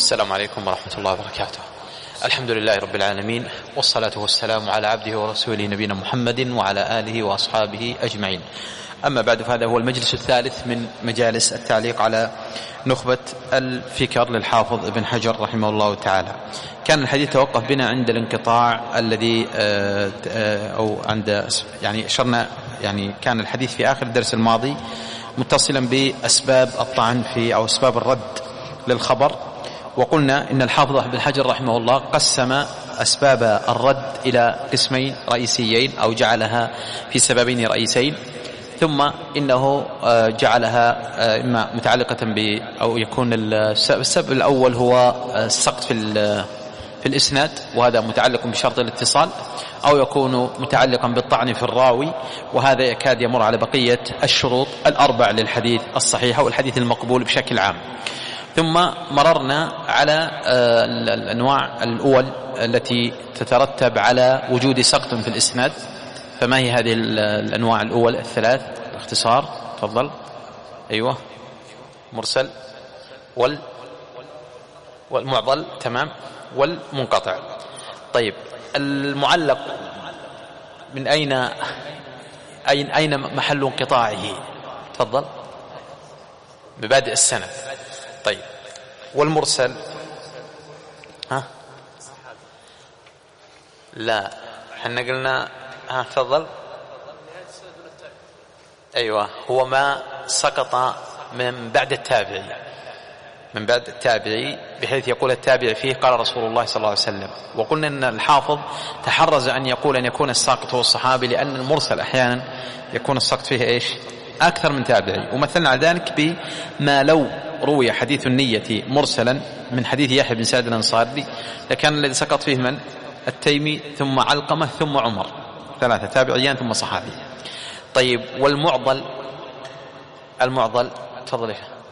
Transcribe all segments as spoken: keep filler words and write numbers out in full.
السلام عليكم ورحمة الله وبركاته. الحمد لله رب العالمين، والصلاة والسلام على عبده ورسوله نبينا محمد وعلى آله وأصحابه أجمعين. أما بعد، فهذا هو المجلس الثالث من مجالس التعليق على نخبة الفكر للحافظ ابن حجر رحمه الله تعالى. كان الحديث توقف بنا عند الانقطاع الذي أو عند يعني أشرنا يعني كان الحديث في آخر الدرس الماضي متصلا بأسباب الطعن في أو أسباب الرد للخبر، وقلنا إن الحافظ ابن حجر رحمه الله قسم أسباب الرد إلى قسمين رئيسيين أو جعلها في سببين رئيسين، ثم إنه جعلها إما متعلقة ب أو يكون السبب الأول هو السقط في في الإسناد، وهذا متعلق بشرط الاتصال، أو يكون متعلقا بالطعن في الراوي، وهذا يكاد يمر على بقية الشروط الأربع للحديث الصحيح والحديث المقبول بشكل عام. ثم مررنا على الأنواع الأول التي تترتب على وجود سقط في الإسناد. فما هي هذه الأنواع الأول الثلاث باختصار؟ تفضل. أيوة، مرسل وال والمعضل، تمام، والمنقطع. طيب، المعلق من أين أين أين محل انقطاعه؟ تفضل. ببادئ السند. طيب، والمرسل؟ ها لا، احنا قلنا ها تفضل. ايوه، هو ما سقط من بعد التابعي، من بعد التابعي، بحيث يقول التابعي فيه قال رسول الله صلى الله عليه وسلم. وقلنا ان الحافظ تحرز ان يقول ان يكون الساقط هو الصحابي، لان المرسل احيانا يكون السقط فيه ايش؟ اكثر من تابعي. ومثلنا على ذلك بما لو روي حديث النية مرسلا من حديث يحيى بن سعد الأنصاري لكان الذي سقط فيه من؟ التيمي، ثم علقمة، ثم عمر، ثلاثة تابعيان ثم صحابي. طيب، والمعضل؟ المعضل تفضل.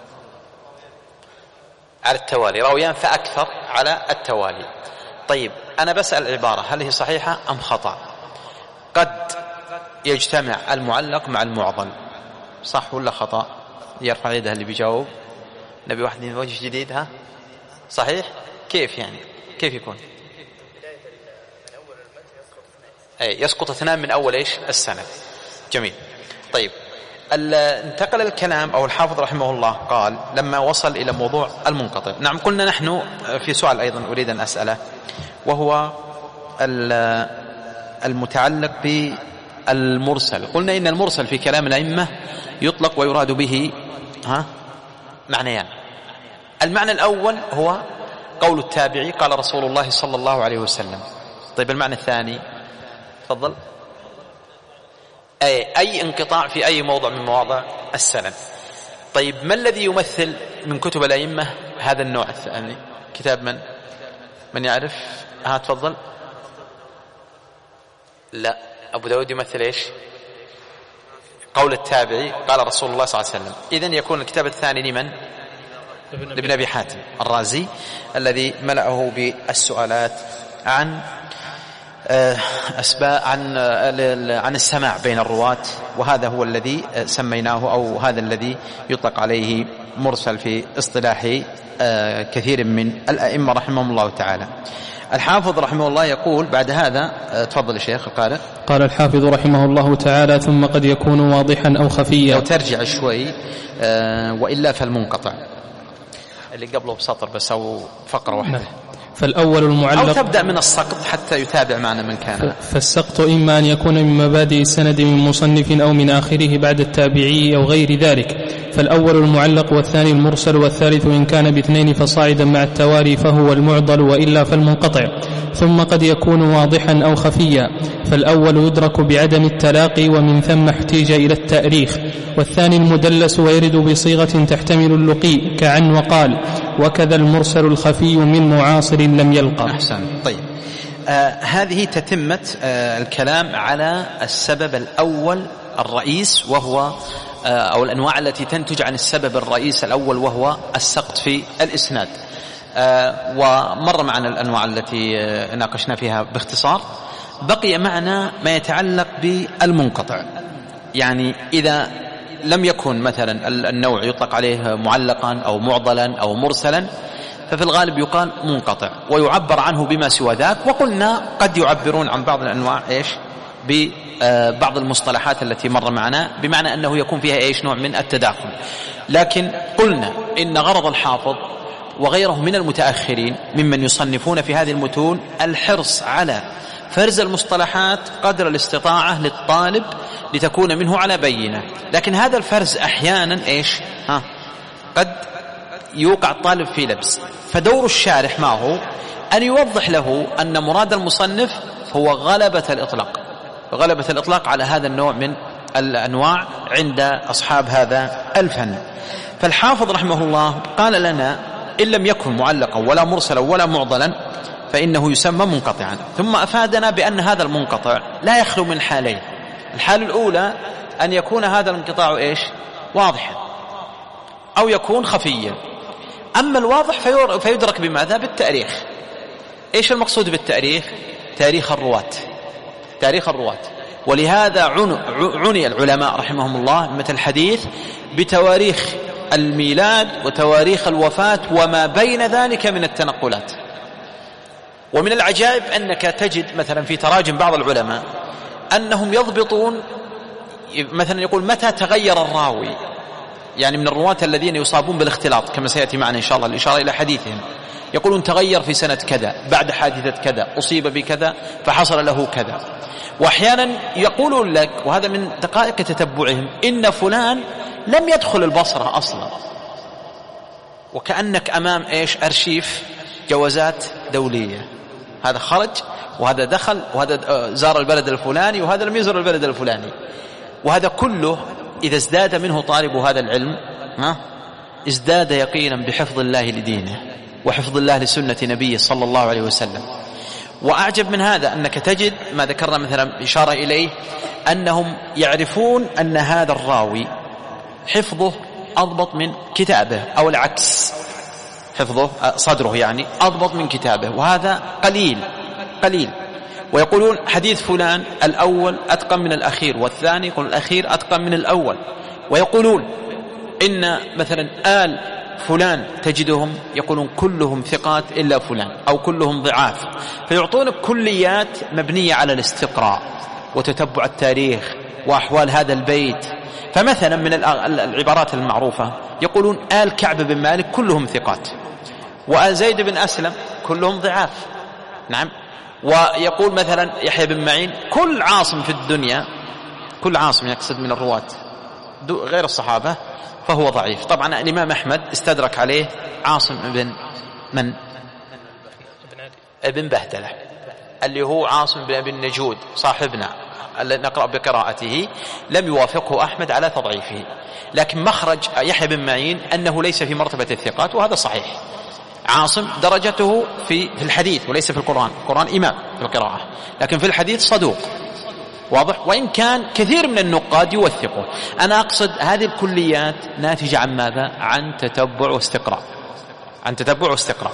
على التوالي، راويان فأكثر على التوالي. طيب، أنا بسأل عبارة هل هي صحيحة أم خطأ؟ قد يجتمع المعلق مع المعضل، صح ولا خطأ؟ يرفع يده اللي بيجاوب. نبي واحد من وجه جديد. ها صحيح؟ كيف يعني؟ كيف يكون؟ أي يسقط اثنان من أول إيش؟ السند. جميل. طيب، انتقل الكلام أو الحافظ رحمه الله قال لما وصل إلى موضوع المنقطع. نعم، قلنا نحن في سؤال أيضا أريد أن أسأله، وهو المتعلق بالمرسل. قلنا إن المرسل في كلام الأئمة يطلق ويراد به ها معنيان. المعنى الأول هو قول التابعي قال رسول الله صلى الله عليه وسلم. طيب، المعنى الثاني؟ تفضل. أي, أي انقطاع في أي موضع من مواضع السند. طيب، ما الذي يمثل من كتب الأئمة هذا النوع الثاني؟ كتاب من؟ من يعرف؟ ها تفضل. لا، أبو داود يمثل إيش؟ قول التابعي قال رسول الله صلى الله عليه وسلم. إذن يكون الكتاب الثاني لمن؟ لابن أبي حاتم الرازي، الذي ملأه بالسؤالات عن أسباب عن عن السماع بين الرواة، وهذا هو الذي سميناه أو هذا الذي يطلق عليه مرسل في اصطلاح كثير من الأئمة رحمهم الله تعالى. الحافظ رحمه الله يقول بعد هذا، تفضل الشيخ القارئ. قال الحافظ رحمه الله تعالى: ثم قد يكون واضحا أو خفيا. لو ترجع شوي وإلا فالمنقطع اللي قبله بسطر بس أو فقرة واحدة. فالأول المعلق، أو تبدأ من السقط حتى يتابع معنا من كان. فالسقط إما أن يكون من مبادئ السند من مصنف أو من آخره بعد التابعي أو غير ذلك. فالأول المعلق، والثاني المرسل، والثالث إن كان باثنين فصاعدا مع التواري فهو المعضل، وإلا فالمنقطع. ثم قد يكون واضحا أو خفيا. فالأول يدرك بعدم التلاقي، ومن ثم احتيج إلى التأريخ. والثاني المدلس، ويرد بصيغة تحتمل اللقي كعن وقال. وكذا المرسل الخفي من معاصر لم يلقى. أحسن. طيب، آه هذه تتمة آه الكلام على السبب الأول الرئيس، وهو آه أو الأنواع التي تنتج عن السبب الرئيس الأول، وهو السقط في الإسناد. آه ومر معنا الأنواع التي آه ناقشنا فيها باختصار. بقي معنا ما يتعلق بالمنقطع. يعني إذا لم يكن مثلا النوع يطلق عليه معلقا أو معضلا أو مرسلا، ففي الغالب يقال منقطع، ويعبر عنه بما سوى ذاك. وقلنا قد يعبرون عن بعض الأنواع إيش ببعض المصطلحات التي مر معنا، بمعنى أنه يكون فيها إيش نوع من التداخل. لكن قلنا إن غرض الحافظ وغيره من المتأخرين ممن يصنفون في هذه المتون الحرص على فرز المصطلحات قدر الاستطاعة للطالب لتكون منه على بينة. لكن هذا الفرز أحيانا إيش ها قد يوقع الطالب في لبس، فدور الشارح ما هو أن يوضح له أن مراد المصنف هو غلبة الإطلاق، غلبة الإطلاق على هذا النوع من الأنواع عند أصحاب هذا الفن. فالحافظ رحمه الله قال لنا إن لم يكن معلقا ولا مرسلا ولا معضلا فإنه يسمى منقطعا، ثم أفادنا بأن هذا المنقطع لا يخلو من حالين. الحال الأولى أن يكون هذا الانقطاع إيش واضحا أو يكون خفيا. أما الواضح فيدرك بماذا؟ بالتاريخ. إيش المقصود بالتاريخ؟ تاريخ الرواة، تاريخ الرواة. ولهذا عني العلماء رحمهم الله مثل الحديث بتواريخ الميلاد وتواريخ الوفاة وما بين ذلك من التنقلات. ومن العجائب أنك تجد مثلا في تراجم بعض العلماء أنهم يضبطون، مثلا يقول متى تغير الراوي، يعني من الرواة الذين يصابون بالاختلاط كما سيأتي معنا إن شاء الله الإشارة إلى حديثهم، يقولون تغير في سنة كذا بعد حادثة كذا أصيب بكذا فحصل له كذا. وأحيانا يقولون لك، وهذا من دقائق تتبعهم، إن فلان لم يدخل البصرة أصلا، وكأنك أمام إيش أرشيف جوازات دولية، هذا خرج وهذا دخل وهذا زار البلد الفلاني وهذا لم يزر البلد الفلاني. وهذا كله إذا ازداد منه طالب هذا العلم ها ازداد يقينا بحفظ الله لدينه وحفظ الله لسنة نبيه صلى الله عليه وسلم. وأعجب من هذا أنك تجد ما ذكرنا مثلا إشارة إليه أنهم يعرفون أن هذا الراوي حفظه أضبط من كتابه أو العكس، حفظه صدره يعني أضبط من كتابه، وهذا قليل قليل. ويقولون حديث فلان الأول أتقن من الأخير، والثاني يقول الأخير أتقن من الأول. ويقولون إن مثلا آل فلان تجدهم يقولون كلهم ثقات إلا فلان أو كلهم ضعاف، فيعطونك كليات مبنية على الاستقراء وتتبع التاريخ وأحوال هذا البيت. فمثلا من العبارات المعروفة يقولون آل كعب بن مالك كلهم ثقات، وآل زيد بن أسلم كلهم ضعاف. نعم. ويقول مثلا يحيى بن معين كل عاصم في الدنيا، كل عاصم يقصد من الرواة غير الصحابة فهو ضعيف. طبعا الإمام أحمد استدرك عليه عاصم بن من ابن بهدلة اللي هو عاصم بن ابن نجود صاحبنا الذي نقرأ بقراءته، لم يوافقه أحمد على تضعيفه. لكن مخرج يحيى بن معين أنه ليس في مرتبة الثقات، وهذا صحيح. عاصم درجته في الحديث وليس في القرآن، القرآن إمام في القراءة، لكن في الحديث صدوق واضح، وإن كان كثير من النقاد يوثقه. أنا أقصد هذه الكليات ناتجة عن ماذا؟ عن تتبع واستقراء، عن تتبع واستقراء.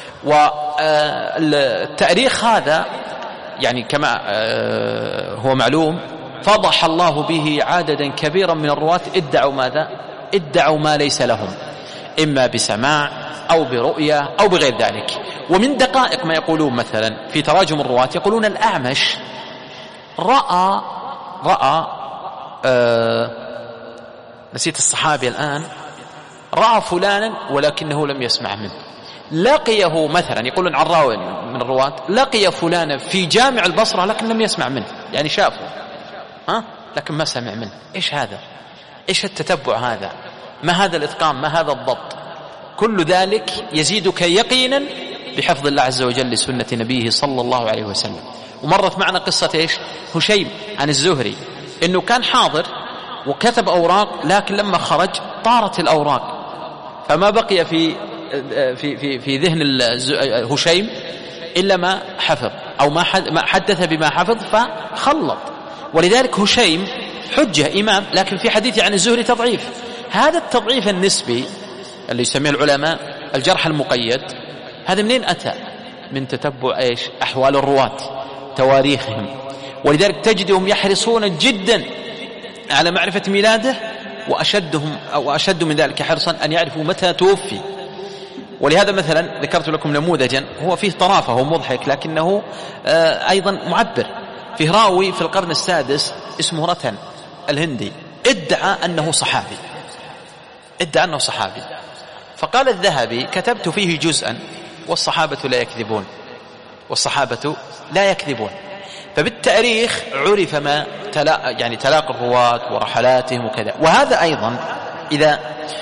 والتاريخ هذا يعني كما هو معلوم فضح الله به عددا كبيرا من الرواة ادعوا ماذا؟ ادعوا ما ليس لهم، إما بسماع أو برؤية أو بغير ذلك. ومن دقائق ما يقولون مثلا في تراجم الرواة يقولون الأعمش رأى رأى آه نسيت الصحابي الآن، رأى فلانا ولكنه لم يسمع منه. لقيه مثلا يقولون عن راوي من الرواة لقي فلانا في جامع البصرة لكن لم يسمع منه، يعني شافه ها لكن ما سمع منه. إيش هذا؟ إيش التتبع هذا؟ ما هذا الإتقان؟ ما هذا الضبط؟ كل ذلك يزيدك يقينا بحفظ الله عز وجل لسنة نبيه صلى الله عليه وسلم. ومرت معنا قصة إيش؟ هشيم عن الزهري إنه كان حاضر وكتب أوراق، لكن لما خرج طارت الأوراق فما بقي في في في في ذهن هشيم إلا ما حفظ أو ما حدث بما حفظ فخلط. ولذلك هشيم حجة إمام، لكن في حديث عن الزهري تضعيف. هذا التضعيف النسبي اللي يسميه العلماء الجرح المقيد، هذا منين أتى؟ من تتبع إيش؟ أحوال الرواة، تواريخهم. ولذلك تجدهم يحرصون جدا على معرفة ميلاده، وأشدهم أو أشد من ذلك حرصا أن يعرفوا متى توفي. ولهذا مثلا ذكرت لكم نموذجا هو فيه طرافة ومضحك لكنه أيضا معبر. فيه راوي في القرن السادس اسمه رتن الهندي ادعى أنه صحابي ادعى أنه صحابي فقال الذهبي كتبت فيه جزءا والصحابة لا يكذبون والصحابة لا يكذبون. فبالتاريخ عرف ما تلا يعني تلاقي الرواة ورحلاتهم وكذا. وهذا أيضا إذا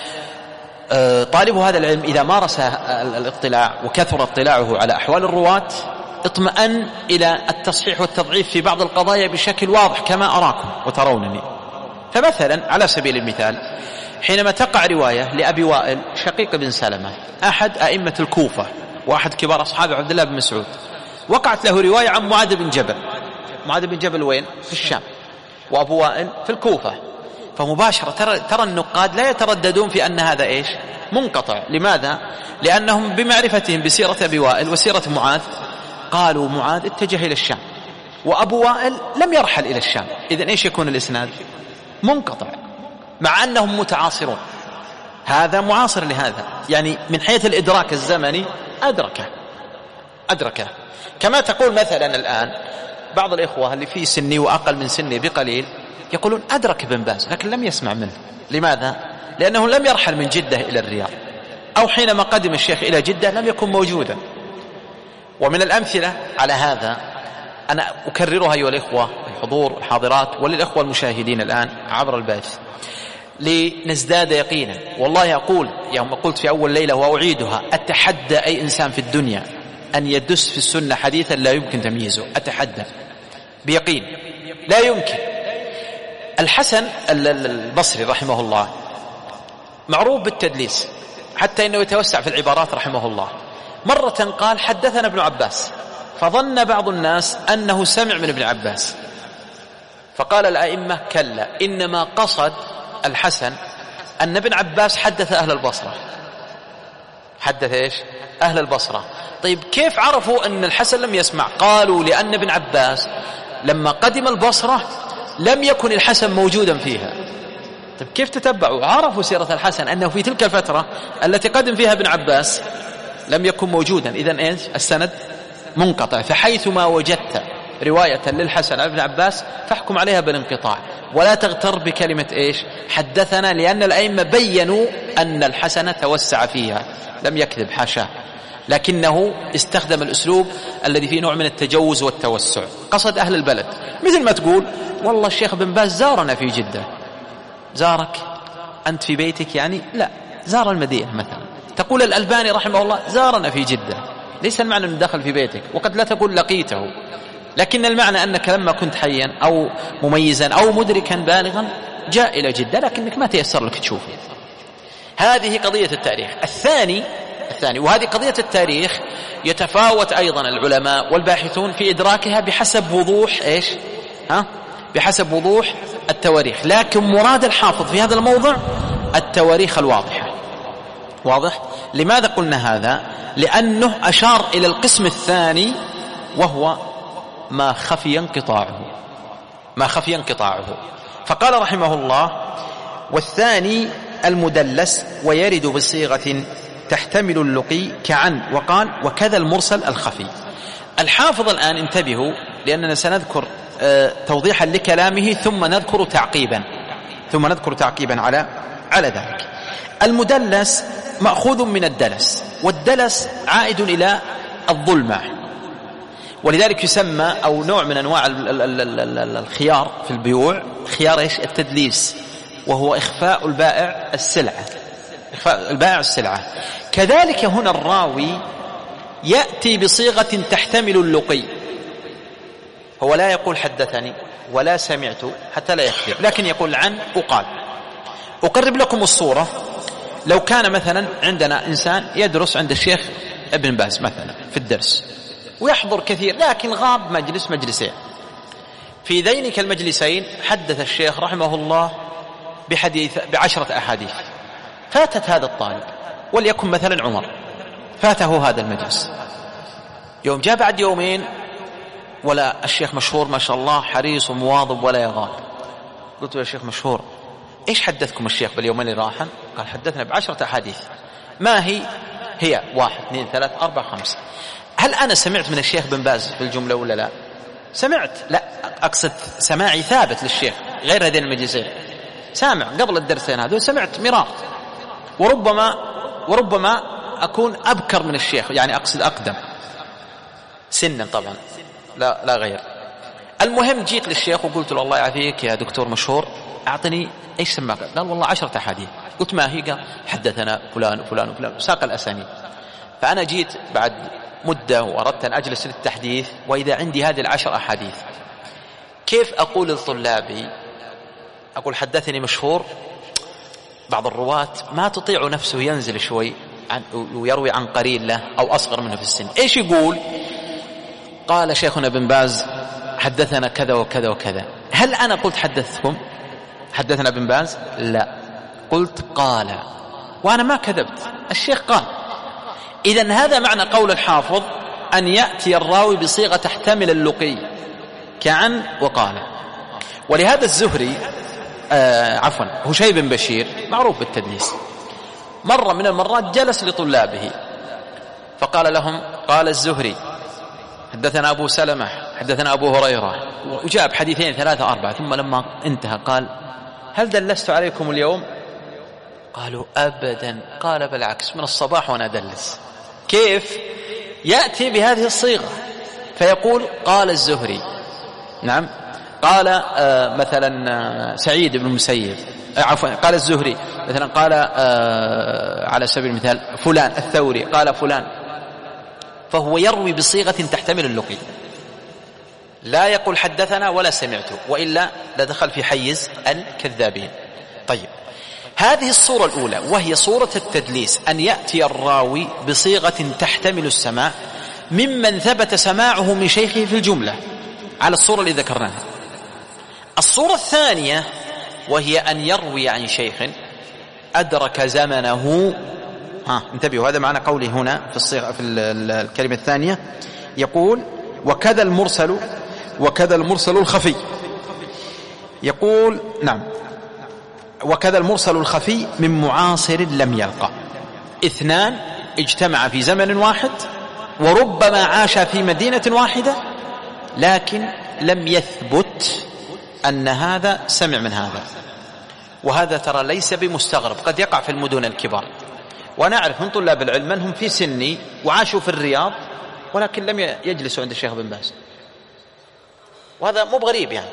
طالب هذا العلم إذا مارس الاطلاع وكثر اطلاعه على أحوال الرواة اطمأن إلى التصحيح والتضعيف في بعض القضايا بشكل واضح كما أراكم وترونني. فمثلا على سبيل المثال حينما تقع رواية لأبي وائل شقيق بن سلمة أحد أئمة الكوفة وأحد كبار أصحاب عبد الله بن مسعود، وقعت له رواية عن معاذ بن جبل. معاذ بن جبل وين؟ في الشام، وأبو وائل في الكوفة. فمباشرة ترى, ترى النقاد لا يترددون في أن هذا إيش؟ منقطع. لماذا؟ لأنهم بمعرفتهم بسيرة أبي وائل وسيرة معاذ قالوا معاذ اتجه إلى الشام وأبو وائل لم يرحل إلى الشام، إذن إيش يكون الإسناد؟ منقطع، مع أنهم متعاصرون. هذا معاصر لهذا، يعني من حيث الإدراك الزمني أدركه أدركه كما تقول مثلا الآن بعض الإخوة اللي في سني وأقل من سني بقليل يقولون أدرك ابن باز لكن لم يسمع منه. لماذا؟ لأنه لم يرحل من جدة إلى الرياض، أو حينما قدم الشيخ إلى جدة لم يكن موجودا. ومن الأمثلة على هذا أنا أكررها أيها الإخوة الحضور والحاضرات وللإخوة المشاهدين الآن عبر البث لنزداد يقينا. والله أقول يوم قلت في أول ليلة وأعيدها، أتحدى أي إنسان في الدنيا أن يدس في السنة حديثا لا يمكن تمييزه، أتحدى بيقين لا يمكن. الحسن البصري رحمه الله معروف بالتدليس حتى إنه يتوسع في العبارات رحمه الله. مرة قال حدثنا ابن عباس، فظن بعض الناس أنه سمع من ابن عباس، فقال الأئمة كلا، إنما قصد الحسن أن ابن عباس حدث أهل البصرة. حدث إيش؟ أهل البصرة. طيب كيف عرفوا أن الحسن لم يسمع؟ قالوا لأن ابن عباس لما قدم البصرة لم يكن الحسن موجودا فيها. طيب كيف تتبعوا؟ عرفوا سيرة الحسن أنه في تلك الفترة التي قدم فيها ابن عباس لم يكن موجودا. إذن إيش؟ السند منقطع. فحيثما وجدت رواية للحسن عن ابن عباس فاحكم عليها بالانقطاع، ولا تغتر بكلمة إيش؟ حدثنا، لأن الأئمة بيّنوا أن الحسن توسع فيها، لم يكذب حاشاه، لكنه استخدم الأسلوب الذي فيه نوع من التجوز والتوسع، قصد أهل البلد. مثل ما تقول والله الشيخ بن باز زارنا في جدة. زارك أنت في بيتك يعني؟ لا، زار المدينة مثلا. تقول الألباني رحمه الله زارنا في جدة، ليس المعنى أنه دخل في بيتك، وقد لا تقول لقيته، لكن المعنى أنك لما كنت حيا أو مميزا أو مدركا بالغا جاء إلى جدة لكنك ما تيسر لك تشوفه. هذه قضية التاريخ. الثاني الثاني وهذه قضية التاريخ يتفاوت أيضا العلماء والباحثون في إدراكها بحسب وضوح إيش؟ ها؟ بحسب وضوح التواريخ. لكن مراد الحافظ في هذا الموضع التواريخ الواضحة. واضح؟ لماذا قلنا هذا؟ لأنه أشار إلى القسم الثاني وهو ما خفي انقطاعه ما خفي انقطاعه فقال رحمه الله: والثاني المدلس ويرد بصيغة تحتمل اللقي كعن، وقال وكذا المرسل الخفي. الحافظ الآن انتبهوا، لأننا سنذكر توضيحا لكلامه ثم نذكر تعقيبا ثم نذكر تعقيبا على على ذلك. المدلس مأخوذ من الدلس، والدلس عائد إلى الظلمة، ولذلك يسمى أو نوع من أنواع الخيار في البيوع خيار إيش؟ التدليس، وهو إخفاء البائع السلعة إخفاء البائع السلعة. كذلك هنا الراوي يأتي بصيغة تحتمل اللقي، هو لا يقول حدثني ولا سمعت حتى لا يكذب، لكن يقول عن وقال. أقرب لكم الصورة. لو كان مثلا عندنا إنسان يدرس عند الشيخ ابن باز مثلا في الدرس ويحضر كثير، لكن غاب مجلس مجلسين، في ذينك المجلسين حدث الشيخ رحمه الله بحديث بعشرة أحاديث، فاتت هذا الطالب وليكن مثلا عمر، فاته هذا المجلس، يوم جاء بعد يومين ولا الشيخ مشهور ما شاء الله حريص ومواظب ولا يغاب. قلت له يا شيخ مشهور إيش حدثكم الشيخ باليومين اللي راحن؟ قال حدثنا بعشرة أحاديث. ما هي؟ هي واحد اثنين ثلاث أربع خمسة. هل أنا سمعت من الشيخ بن باز في الجملة ولا لا؟ سمعت، لا أقصد سماعي ثابت للشيخ غير هذين المجلسين، سامع قبل الدرسين هذول سمعت مرار، وربما وربما أكون أبكر من الشيخ، يعني أقصد أقدم سنا طبعا، لا لا غير. المهم جيت للشيخ وقلت له الله يعافيك يا دكتور مشهور أعطني إيش سماك؟ قال والله عشرة أحاديث. قلت ما هي؟ قال حدثنا فلان وفلان وفلان، ساق الأسانيد. فأنا جيت بعد مدة وأردت أن أجلس للتحديث، وإذا عندي هذه العشر أحاديث كيف أقول لطلابي؟ أقول حدثني مشهور، بعض الرواة ما تطيع نفسه ينزل شوي عن ويروي عن قرين له أو أصغر منه في السن، إيش يقول؟ قال شيخنا بن باز حدثنا كذا وكذا وكذا. هل أنا قلت حدثكم حدثنا بن باز؟ لا، قلت قال، وأنا ما كذبت، الشيخ قال. إذن هذا معنى قول الحافظ أن يأتي الراوي بصيغة تحتمل اللقي كعن وقال. ولهذا الزهري آه عفوا هشيم بن بشير معروف بالتدليس، مرة من المرات جلس لطلابه فقال لهم قال الزهري حدثنا أبو سلمة حدثنا أبو هريرة، وجاب حديثين ثلاثة أربعة، ثم لما انتهى قال هل دلست عليكم اليوم؟ قالوا أبدا. قال بالعكس، من الصباح وأنا أدلس. كيف؟ يأتي بهذه الصيغة فيقول قال الزهري، نعم، قال آه مثلا آه سعيد بن المسيب آه عفوا قال الزهري مثلا، قال آه على سبيل المثال فلان الثوري قال فلان، فهو يروي بصيغة تحتمل اللقي، لا يقول حدثنا ولا سمعته، وإلا لدخل في حيز الكذابين. طيب، هذه الصورة الأولى وهي صورة التدليس، أن يأتي الراوي بصيغة تحتمل السماع ممن ثبت سماعه من شيخه في الجملة على الصورة اللي ذكرناها. الصورة الثانية وهي أن يروي عن شيخ أدرك زمنه. ها انتبهوا، هذا معنى قولي هنا في الصيغة في الكلمة الثانية، يقول وكذا المرسل وكذا المرسل الخفي. يقول نعم، وكذا المرسل الخفي من معاصر لم يلقى، اثنان اجتمع في زمن واحد وربما عاش في مدينة واحدة، لكن لم يثبت أن هذا سمع من هذا. وهذا ترى ليس بمستغرب، قد يقع في المدن الكبار، وأنا أعرف من طلاب العلم منهم في سني وعاشوا في الرياض ولكن لم يجلسوا عند الشيخ بن باز، وهذا مو بغريب يعني.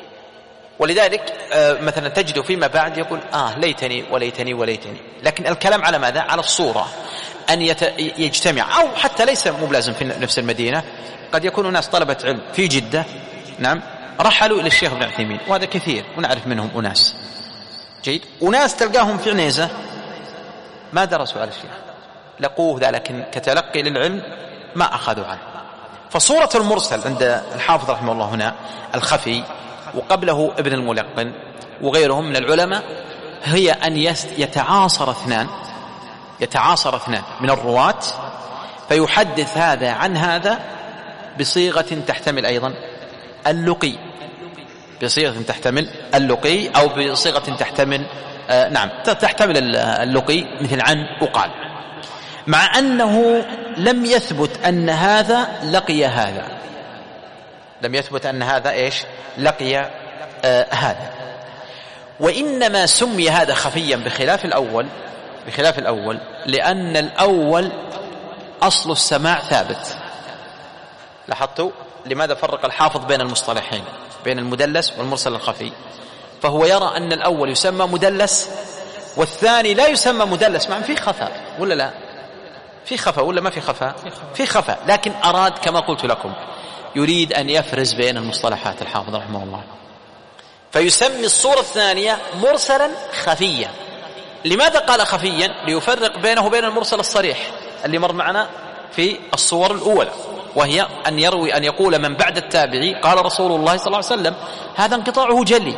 ولذلك مثلا تجد فيما بعد يقول آه ليتني وليتني وليتني، لكن الكلام على ماذا؟ على الصورة، أن يجتمع، أو حتى ليس مو بلازم في نفس المدينة، قد يكون ناس طلبة علم في جدة، نعم، رحلوا إلى الشيخ ابن عثيمين، وهذا كثير ونعرف منهم أناس جيد، وناس تلقاهم في عنيزة ما درسوا على الشيخ، لقوه ذا لكن كتلقي للعلم ما أخذوا عنه. فصورة المرسل عند الحافظ رحمه الله هنا الخفي، وقبله ابن الملقن وغيرهم من العلماء، هي أن يتعاصر اثنان يتعاصر اثنان من الرواة فيحدث هذا عن هذا بصيغة تحتمل أيضا اللقي، بصيغة تحتمل اللقي أو بصيغة تحتمل آه نعم تحتمل اللقي، مثل عن وقال، مع أنه لم يثبت أن هذا لقي هذا، لم يثبت أن هذا إيش لقي آه هذا. وإنما سمي هذا خفيا بخلاف الأول بخلاف الأول لأن الأول أصل السماع ثابت. لاحظتوا لماذا فرق الحافظ بين المصطلحين، بين المدلس والمرسل الخفي؟ فهو يرى أن الأول يسمى مدلس والثاني لا يسمى مدلس، مع في خفاء ولا لا؟ في خفاء ولا ما في خفاء؟ في خفاء، لكن أراد كما قلت لكم يريد أن يفرز بين المصطلحات الحافظ رحمه الله، فيسمي الصورة الثانية مرسلا خفيا. لماذا قال خفيا؟ ليفرق بينه وبين المرسل الصريح اللي مر معنا في الصور الأولى، وهي أن يروي أن يقول من بعد التابعي قال رسول الله صلى الله عليه وسلم، هذا انقطاعه جلي.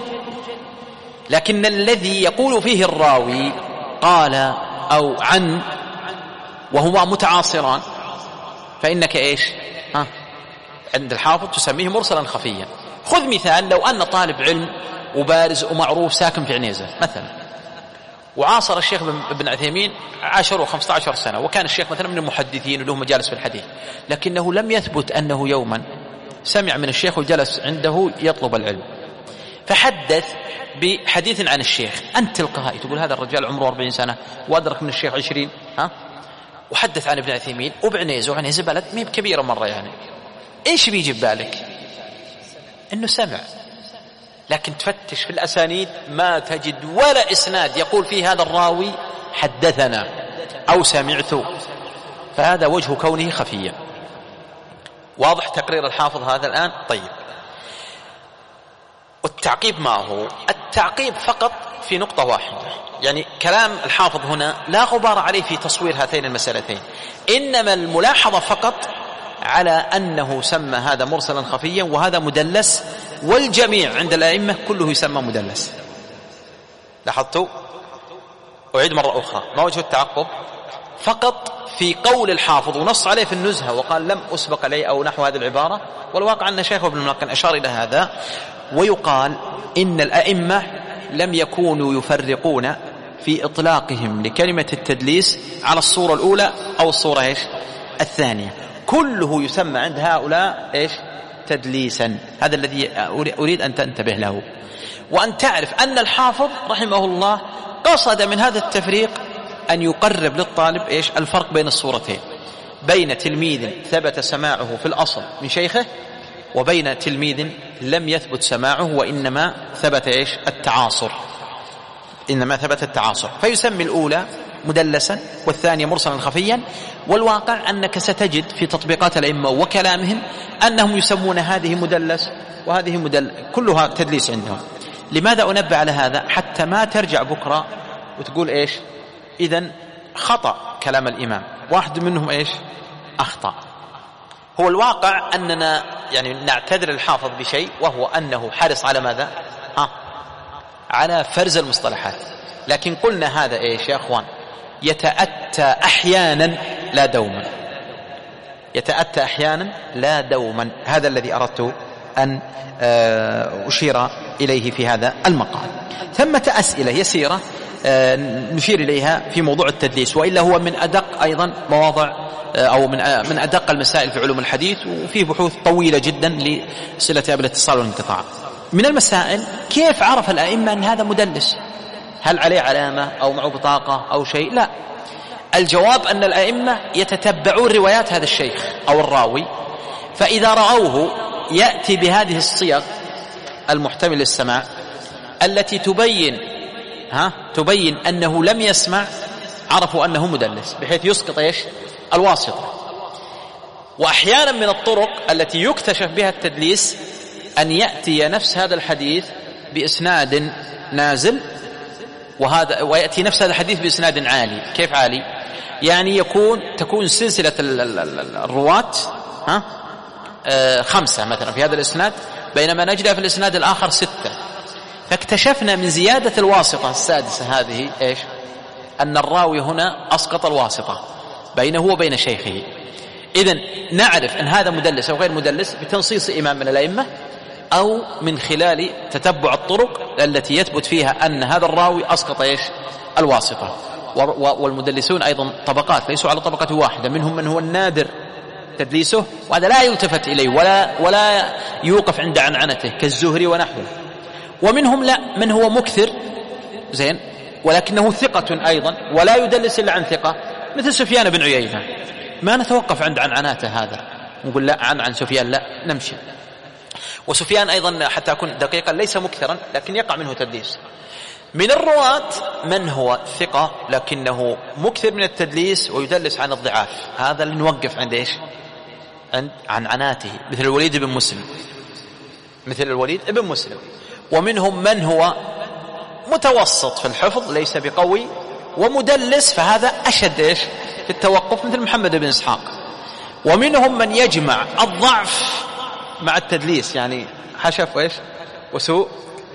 لكن الذي يقول فيه الراوي قال أو عن وهما متعاصران فإنك إيش ها عند الحافظ تسميه مرسلا خفيا. خذ مثال، لو أن طالب علم وبارز ومعروف ساكن في عنيزة مثلا، وعاصر الشيخ ابن عثيمين عشر وخمسة عشر سنة، وكان الشيخ مثلا من المحدثين وله مجالس في الحديث، لكنه لم يثبت أنه يوما سمع من الشيخ وجلس عنده يطلب العلم، فحدث بحديث عن الشيخ. أنت تلقائي تقول هذا الرجال عمره أربعين سنة وأدرك من الشيخ عشرين، ها؟ وحدث عن ابن عثيمين وبعنيزه وعنيزه بلد ميب كبيرة مرة، يعني إيش بيجي ببالك؟ إنه سمع. لكن تفتش في الأسانيد ما تجد ولا إسناد يقول فيه هذا الراوي حدثنا أو سمعت، فهذا وجه كونه خفيا. واضح تقرير الحافظ هذا الآن؟ طيب، والتعقيب ما هو؟ التعقيب فقط في نقطة واحدة، يعني كلام الحافظ هنا لا غبار عليه في تصوير هاتين المسألتين، إنما الملاحظة فقط على أنه سمى هذا مرسلا خفيا وهذا مدلس، والجميع عند الأئمة كله يسمى مدلس. لاحظتوا؟ أعيد مرة أخرى، ما وجه التعقب؟ فقط في قول الحافظ ونص عليه في النزهة وقال لم أسبق عليه أو نحو هذه العبارة، والواقع أن شيخ ابن الملقن أشار إلى هذا، ويقال إن الأئمة لم يكونوا يفرقون في إطلاقهم لكلمة التدليس على الصورة الأولى أو الصورة إيش؟ الثانية، كله يسمى عند هؤلاء إيش؟ تدليسا. هذا الذي أريد أن تنتبه له، وأن تعرف أن الحافظ رحمه الله قصد من هذا التفريق أن يقرب للطالب إيش؟ الفرق بين الصورتين، بين تلميذ ثبت سماعه في الأصل من شيخه وبين تلميذ لم يثبت سماعه وإنما ثبت إيش؟ التعاصر، إنما ثبت التعاصر، فيسمي الأولى مدلسا والثانية مرسلا خفيا. والواقع أنك ستجد في تطبيقات الأئمة وكلامهم أنهم يسمون هذه مدلس وهذه مدلس، كلها تدليس عندهم. لماذا أنبه على هذا؟ حتى ما ترجع بكرة وتقول إيش؟ إذن خطأ كلام الإمام، واحد منهم إيش؟ أخطأ. هو الواقع أننا يعني نعتذر الحافظ بشيء، وهو أنه حرص على ماذا؟ ها؟ على فرز المصطلحات، لكن قلنا هذا إيش يا أخوان؟ يتأتى أحيانا لا دوما، يتأتى أحيانا لا دوما. هذا الذي أردت أن أشير إليه في هذا المقام. ثمة أسئلة يسيرة نشير إليها في موضوع التدليس، وإلا هو من أدق أيضا مواضع أو من من أدق المسائل في علوم الحديث، وفيه بحوث طويلة جدا لصلة الاتصال والانقطاع. من المسائل كيف عرف الأئمة أن هذا مدلس؟ هل عليه علامة أو معه بطاقة أو شيء؟ لا، الجواب أن الأئمة يتتبعون روايات هذا الشيخ أو الراوي، فإذا رأوه يأتي بهذه الصيغ المحتمل للسماع التي تبين ها تبين أنه لم يسمع، عرفوا أنه مدلس، بحيث يسقط إيش؟ الواسطة. وأحيانا من الطرق التي يكتشف بها التدليس أن يأتي نفس هذا الحديث بإسناد نازل، وهذا ويأتي نفس هذا الحديث بإسناد عالي. كيف عالي؟ يعني يكون تكون سلسلة الرواة ها آه خمسة مثلا في هذا الإسناد، بينما نجد في الإسناد الآخر ستة. فاكتشفنا من زيادة الواسطة السادسة هذه إيش؟ أن الراوي هنا أسقط الواسطة بينه وبين شيخه. إذن نعرف أن هذا مدلس أو غير مدلس بتنصيص إمام من الأئمة، أو من خلال تتبع الطرق التي يثبت فيها أن هذا الراوي أسقط إيش؟ الواسطة. والمدلسون أيضا طبقات، ليسوا على طبقة واحدة، منهم من هو النادر تدليسه وهذا لا يلتفت إليه ولا, ولا يوقف عند عنعنته كالزهري ونحوه، ومنهم لا، من هو مكثر زين ولكنه ثقة أيضا ولا يدلس إلا عن ثقة، مثل سفيان بن عيينة، ما نتوقف عند عنعناته هذا نقول لا عن عن سفيان، لا نمشي. وسفيان أيضا حتى أكون دقيقا ليس مكثرا لكن يقع منه تدليس. من الرواة من هو ثقة لكنه مكثر من التدليس ويدلس عن الضعاف، هذا اللي نوقف عند إيش؟ عند عنعناته، مثل الوليد بن مسلم، مثل الوليد بن مسلم. ومنهم من هو متوسط في الحفظ ليس بقوي ومدلس، فهذا أشد إيش؟ في التوقف، مثل محمد بن إسحاق. ومنهم من يجمع الضعف مع التدليس، يعني حشف وإيش؟ وسوء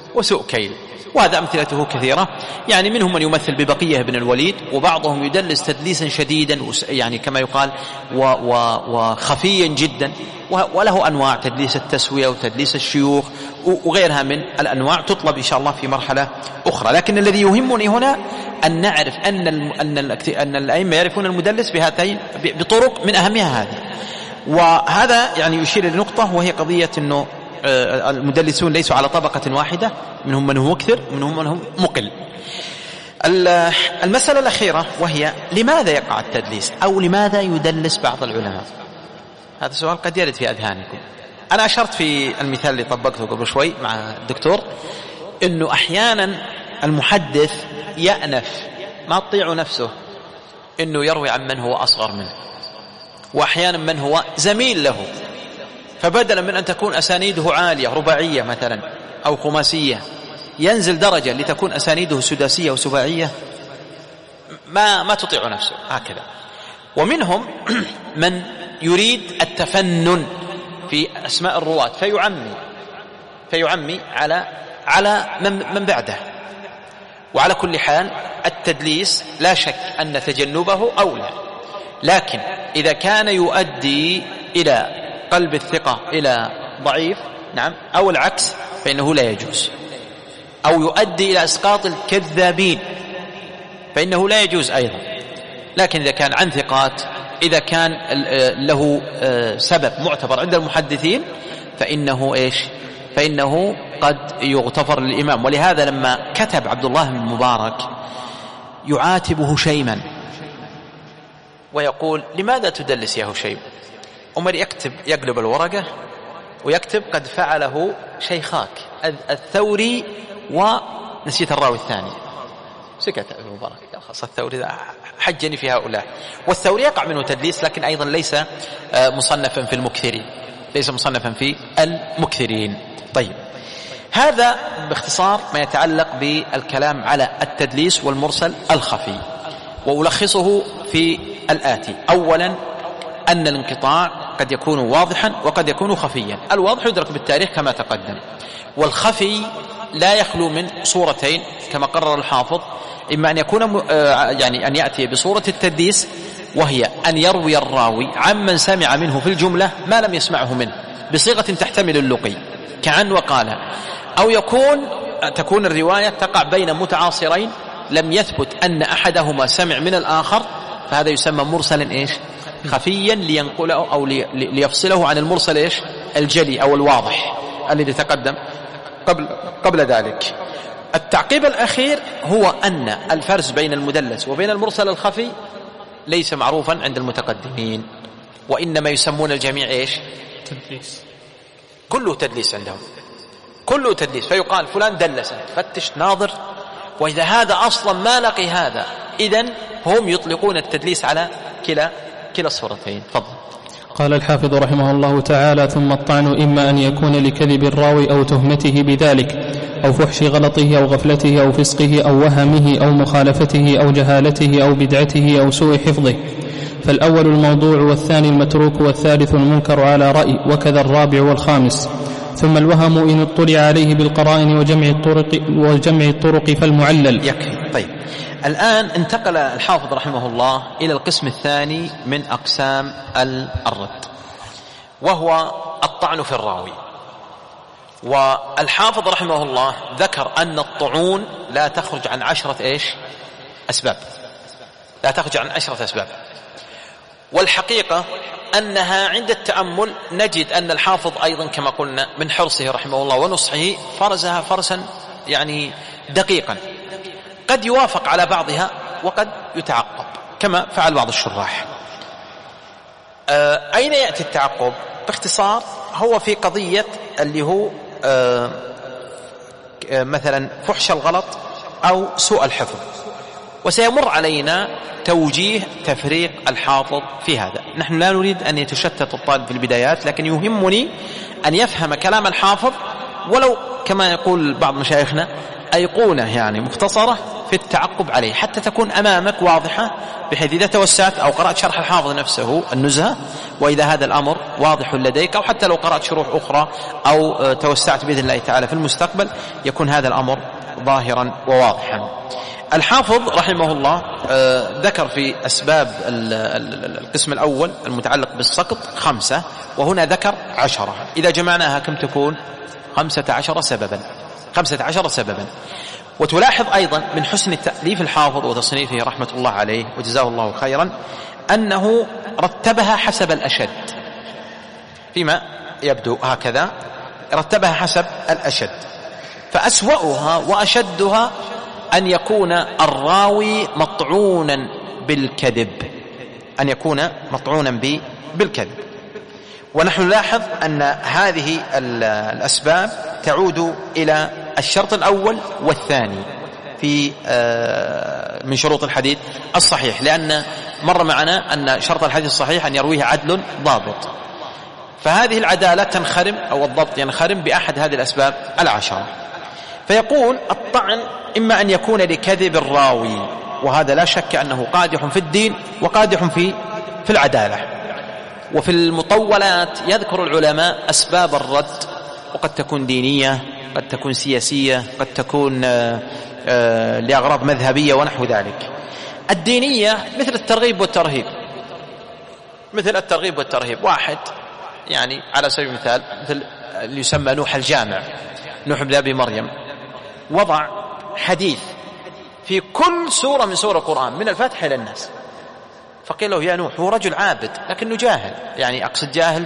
وسوء كيل، وهذا أمثلته كثيرة. يعني منهم من يمثل ببقية بن الوليد، وبعضهم يدلس تدليسا شديدا يعني كما يقال وخفيا جدا، وله أنواع، تدليس التسوية وتدليس الشيوخ وغيرها من الأنواع تطلب إن شاء الله في مرحلة أخرى. لكن الذي يهمني هنا أن نعرف أن أن أن الأئمة يعرفون المدلس بهاتين بطرق، من أهمها هذه. وهذا يعني يشير لنقطة، وهي قضية أنه المدلسون ليسوا على طبقة واحدة، منهم من هو مكثر ومنهم من هو مقل. المسألة الأخيرة وهي لماذا يقع التدليس، أو لماذا يدلس بعض العلماء؟ هذا سؤال قد يرد في أذهانكم. أنا أشرت في المثال اللي طبقته قبل شوي مع الدكتور أنه أحيانا المحدث يأنف، ما تطيع نفسه أنه يروي عن من هو أصغر منه، وأحيانا من هو زميل له، فبدلا من أن تكون أسانيده عالية رباعية مثلا أو خماسية ينزل درجة لتكون أسانيده سداسية وسباعية، ما ما تطيع نفسه هكذا. ومنهم من يريد التفنن في أسماء الرواة فيعمي فيعمي على على من, من بعده. وعلى كل حال التدليس لا شك أن تجنبه أولى، لكن إذا كان يؤدي إلى قلب الثقة إلى ضعيف نعم أو العكس فإنه لا يجوز، أو يؤدي إلى إسقاط الكذابين فإنه لا يجوز أيضا. لكن إذا كان عن ثقات، إذا كان له سبب معتبر عند المحدثين فإنه إيش فإنه قد يغتفر للإمام. ولهذا لما كتب عبد الله بن المبارك يعاتب هشيما ويقول لماذا تدلس يا هشيم؟ عمر يكتب يقلب الورقة ويكتب قد فعله شيخاك الثوري ونسيت الراوي الثاني، سكت ابن مبارك خاصة الثوري ذا حجني في هؤلاء. والثوري يقع منه تدليس لكن أيضا ليس مصنفا في المكثرين، ليس مصنفا في المكثرين. طيب، هذا باختصار ما يتعلق بالكلام على التدليس والمرسل الخفي، وألخصه في الآتي. أولا أن الانقطاع قد يكون واضحا وقد يكون خفيا. الواضح يدرك بالتاريخ كما تقدم، والخفي لا يخلو من صورتين كما قرر الحافظ، إما أن يكون يعني أن يأتي بصورة التدليس وهي أن يروي الراوي عمن سمع منه في الجملة ما لم يسمعه منه بصيغة تحتمل اللقي كعن وقال، أو يكون تكون الرواية تقع بين متعاصرين لم يثبت أن أحدهما سمع من الآخر، فهذا يسمى مرسلا إيش خفيا لينقله أو ليفصله عن المرسل إيش الجلي أو الواضح الذي تقدم قبل قبل ذلك. التعقيب الأخير هو أن الفرز بين المدلس وبين المرسل الخفي ليس معروفا عند المتقدمين، وإنما يسمون الجميع إيش تدليس، كله تدليس عندهم، كله تدليس. فيقال فلان دلس، فتش ناظر، وإذا هذا أصلا ما لقي هذا إذن هم يطلقون التدليس على كلا كلا الصورتين. تفضل. قال الحافظ رحمه الله تعالى: ثم الطعن إما أن يكون لكذب الراوي أو تهمته بذلك، أو فحش غلطه أو غفلته أو فسقه أو وهمه أو مخالفته أو جهالته أو بدعته أو سوء حفظه، فالأول الموضوع والثاني المتروك والثالث المنكر على رأي، وكذا الرابع والخامس. ثم الوهم إن اطلع عليه بالقرائن وجمع الطرق, وجمع الطرق فالمعلل يكفي. طيب، الآن انتقل الحافظ رحمه الله إلى القسم الثاني من أقسام الرد، وهو الطعن في الراوي. والحافظ رحمه الله ذكر أن الطعون لا تخرج عن عشرة إيش أسباب، لا تخرج عن عشرة أسباب. والحقيقة أنها عند التأمل نجد أن الحافظ أيضا كما قلنا من حرصه رحمه الله ونصحه فرزها فرسا يعني دقيقا، قد يوافق على بعضها وقد يتعقب كما فعل بعض الشراح. أين يأتي التعقب؟ باختصار هو في قضية اللي هو مثلا فحش الغلط أو سوء الحفظ، وسيمر علينا توجيه تفريق الحافظ في هذا. نحن لا نريد أن يتشتت الطالب في البدايات، لكن يهمني أن يفهم كلام الحافظ ولو كما يقول بعض مشايخنا أيقونة يعني مختصرة في التعقب عليه حتى تكون أمامك واضحة، بحيث إذا توسعت أو قرأت شرح الحافظ نفسه النزهة، وإذا هذا الأمر واضح لديك، أو حتى لو قرأت شروح أخرى أو توسعت بإذن الله تعالى في المستقبل، يكون هذا الأمر ظاهرا وواضحا. الحافظ رحمه الله ذكر في أسباب القسم الأول المتعلق بالسقط خمسة، وهنا ذكر عشرة، إذا جمعناها كم تكون؟ خمسة عشر سببا، خمسة عشر سببا. وتلاحظ أيضا من حسن تأليف الحافظ وتصنيفه رحمة الله عليه وجزاه الله خيرا أنه رتبها حسب الأشد، فيما يبدو هكذا رتبها حسب الأشد، فأسوأها وأشدها أن يكون الراوي مطعونا بالكذب، أن يكون مطعونا بالكذب. ونحن نلاحظ أن هذه الأسباب تعود إلى الشرط الأول والثاني في من شروط الحديث الصحيح، لأن مر معنا أن شرط الحديث الصحيح أن يرويه عدل ضابط، فهذه العدالة تنخرم أو الضبط ينخرم بأحد هذه الأسباب العشرة. فيقول الطعن إما أن يكون لكذب الراوي، وهذا لا شك أنه قادح في الدين وقادح في في العدالة. وفي المطولات يذكر العلماء أسباب الرد، وقد تكون دينية، قد تكون سياسية، قد تكون لأغراض مذهبية ونحو ذلك. الدينية مثل الترغيب والترهيب، مثل الترغيب والترهيب، واحد يعني على سبيل المثال مثل اللي يسمى نوح الجامع، نوح بن أبي مريم، وضع حديث في كل سورة من سور القرآن من الفاتحة إلى الناس، فقيل له يا نوح، هو رجل عابد لكنه جاهل، يعني أقصد جاهل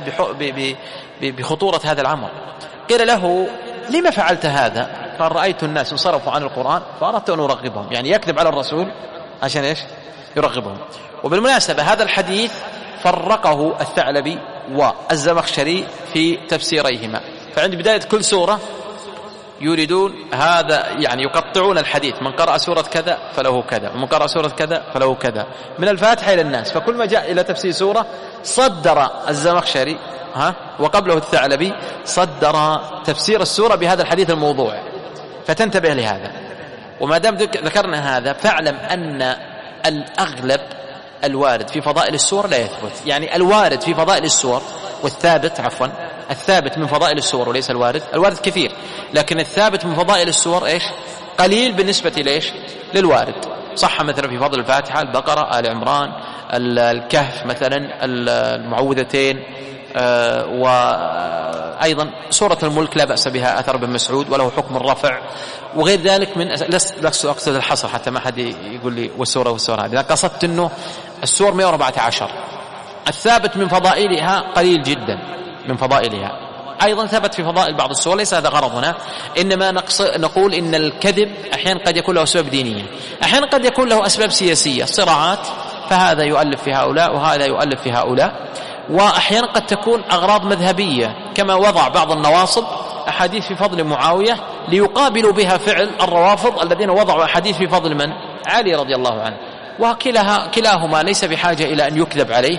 بخطورة هذا العمل. قيل له لما فعلت هذا؟ قال رأيت الناس انصرفوا عن القرآن فأردت أن أرغبهم، يعني يكذب على الرسول عشان إيش؟ يرغبهم. وبالمناسبة هذا الحديث فرقه الثعلبي والزمخشري في تفسيريهما، فعند بداية كل سورة يريدون هذا، يعني يقطعون الحديث، من قرأ سورة كذا فله كذا، ومن قرأ سورة كذا فله كذا، من الفاتحة إلى الناس. فكل ما جاء إلى تفسير سورة صدر الزمخشري ها وقبله الثعلبي صدر تفسير السورة بهذا الحديث الموضوع، فتنتبه لهذا. وما دام ذكرنا هذا فاعلم أن الأغلب الوارد في فضائل السور لا يثبت، يعني الوارد في فضائل السور والثابت عفوا الثابت من فضائل السور وليس الوارد، الوارد كثير لكن الثابت من فضائل السور إيش؟ قليل بالنسبة ليش؟ للوارد. صح مثلا في فضل الفاتحة البقرة، آل عمران، الكهف مثلا، المعوذتين، آه وأيضا سورة الملك لا بأس بها، أثر بن مسعود وله حكم الرفع، وغير ذلك من لست أقصد الحصر حتى ما حد يقول لي والسورة والسورة هذه، قصدت أنه السور مئة وأربعة عشر الثابت من فضائلها قليل جدا من فضائلها. أيضا ثبت في فضائل بعض السور، ليس هذا غرضنا، إنما نقول إن الكذب أحيانا قد يكون له أسباب دينية، أحيانا قد يكون له أسباب سياسية، صراعات، فهذا يؤلف في هؤلاء وهذا يؤلف في هؤلاء، وأحيانا قد تكون أغراض مذهبية، كما وضع بعض النواصب أحاديث في فضل معاوية ليقابلوا بها فعل الروافض الذين وضعوا أحاديث في فضل من؟ علي رضي الله عنه. وكلاها كلاهما ليس بحاجة إلى أن يكذب عليه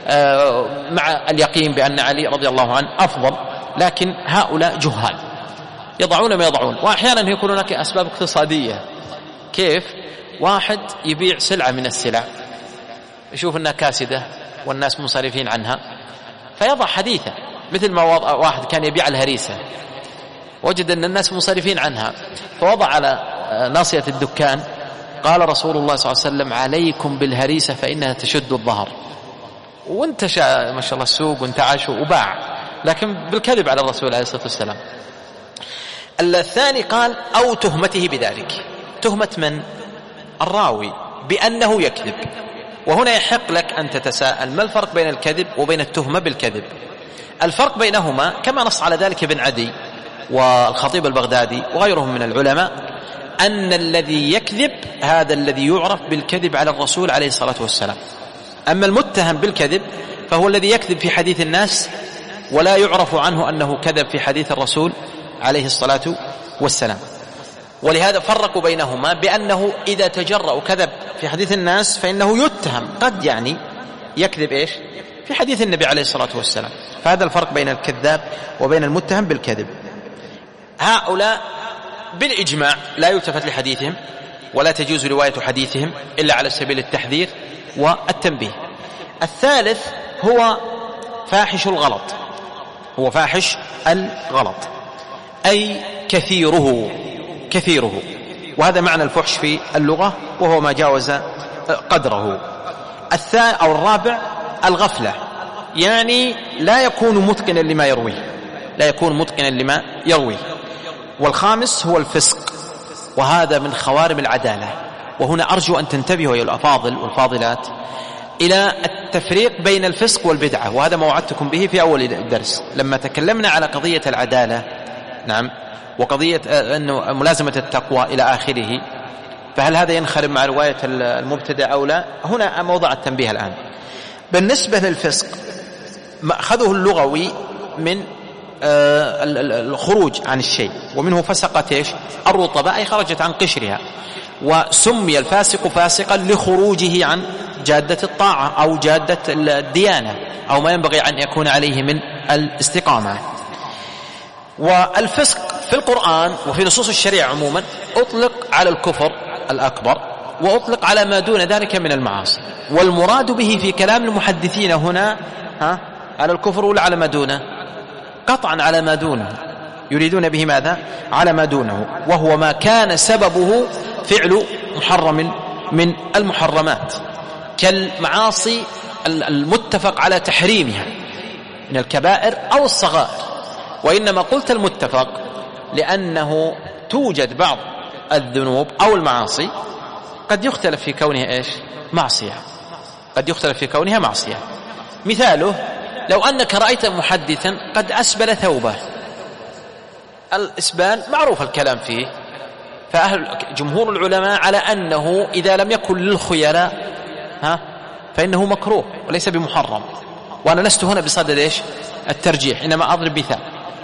مع اليقين بأن علي رضي الله عنه أفضل، لكن هؤلاء جهال يضعون ما يضعون. وأحيانا يكون هناك أسباب اقتصادية، كيف؟ واحد يبيع سلعة من السلع يشوف أنها كاسدة والناس منصرفين عنها فيضع حديثا، مثل ما واحد كان يبيع الهريسة وجد أن الناس منصرفين عنها فوضع على ناصية الدكان قال رسول الله صلى الله عليه وسلم عليكم بالهريسة فإنها تشد الظهر، وانتشى ما شاء الله السوق وانتعش وباع، لكن بالكذب على الرسول عليه الصلاة والسلام. الثاني قال أو تهمته بذلك، تهمة من؟ الراوي بأنه يكذب. وهنا يحق لك أن تتساءل ما الفرق بين الكذب وبين التهمة بالكذب؟ الفرق بينهما كما نص على ذلك ابن عدي والخطيب البغدادي وغيرهم من العلماء أن الذي يكذب هذا الذي يعرف بالكذب على الرسول عليه الصلاة والسلام، أما المتهم بالكذب فهو الذي يكذب في حديث الناس ولا يعرف عنه أنه كذب في حديث الرسول عليه الصلاة والسلام. ولهذا فرقوا بينهما بأنه إذا تجرأ وكذب في حديث الناس فإنه يتهم، قد يعني يكذب إيش؟ في حديث النبي عليه الصلاة والسلام. فهذا الفرق بين الكذاب وبين المتهم بالكذب. هؤلاء بالإجماع لا يلتفت لحديثهم ولا تجوز رواية حديثهم إلا على سبيل التحذير والتنبيه. الثالث هو فاحش الغلط، هو فاحش الغلط أي كثيره كثيره، وهذا معنى الفحش في اللغة وهو ما جاوز قدره. الثالث أو الرابع الغفلة، يعني لا يكون متقنا لما يرويه، لا يكون متقنا لما يرويه. والخامس هو الفسق، وهذا من خوارم العدالة. وهنا أرجو أن تنتبهوا أيها الأفاضل والفاضلات إلى التفريق بين الفسق والبدعة، وهذا ما وعدتكم به في أول الدرس لما تكلمنا على قضية العدالة، نعم، وقضية أنه ملازمة التقوى إلى آخره. فهل هذا ينخرم مع رواية المبتدع أو لا؟ هنا موضع التنبيه الآن. بالنسبة للفسق مأخذه اللغوي من الخروج عن الشيء، ومنه فسقت إيش؟ الرطبة، أي خرجت عن قشرها. وسمي الفاسق فاسقا لخروجه عن جادة الطاعة أو جادة الديانة أو ما ينبغي أن يكون عليه من الاستقامة. والفسق في القرآن وفي نصوص الشريعة عموما أطلق على الكفر الأكبر، وأطلق على ما دون ذلك من المعاصي. والمراد به في كلام المحدثين هنا ها على الكفر ولا على ما دونه؟ قطعا على ما دونه، يريدون به ماذا؟ على ما دونه، وهو ما كان سببه فعل محرم من المحرمات كالمعاصي المتفق على تحريمها من الكبائر أو الصغائر. وإنما قلت المتفق لأنه توجد بعض الذنوب أو المعاصي قد يختلف في كونها إيش؟ معصية، قد يختلف في كونها معصية. مثاله لو أنك رأيت محدثا قد أسبل ثوبه، الإسبال معروف الكلام فيه، فأهل جمهور العلماء على أنه إذا لم يكن للخيلاء ها فإنه مكروه وليس بمحرم. وأنا لست هنا بصدد إيش؟ الترجيح، إنما أضرب مثال.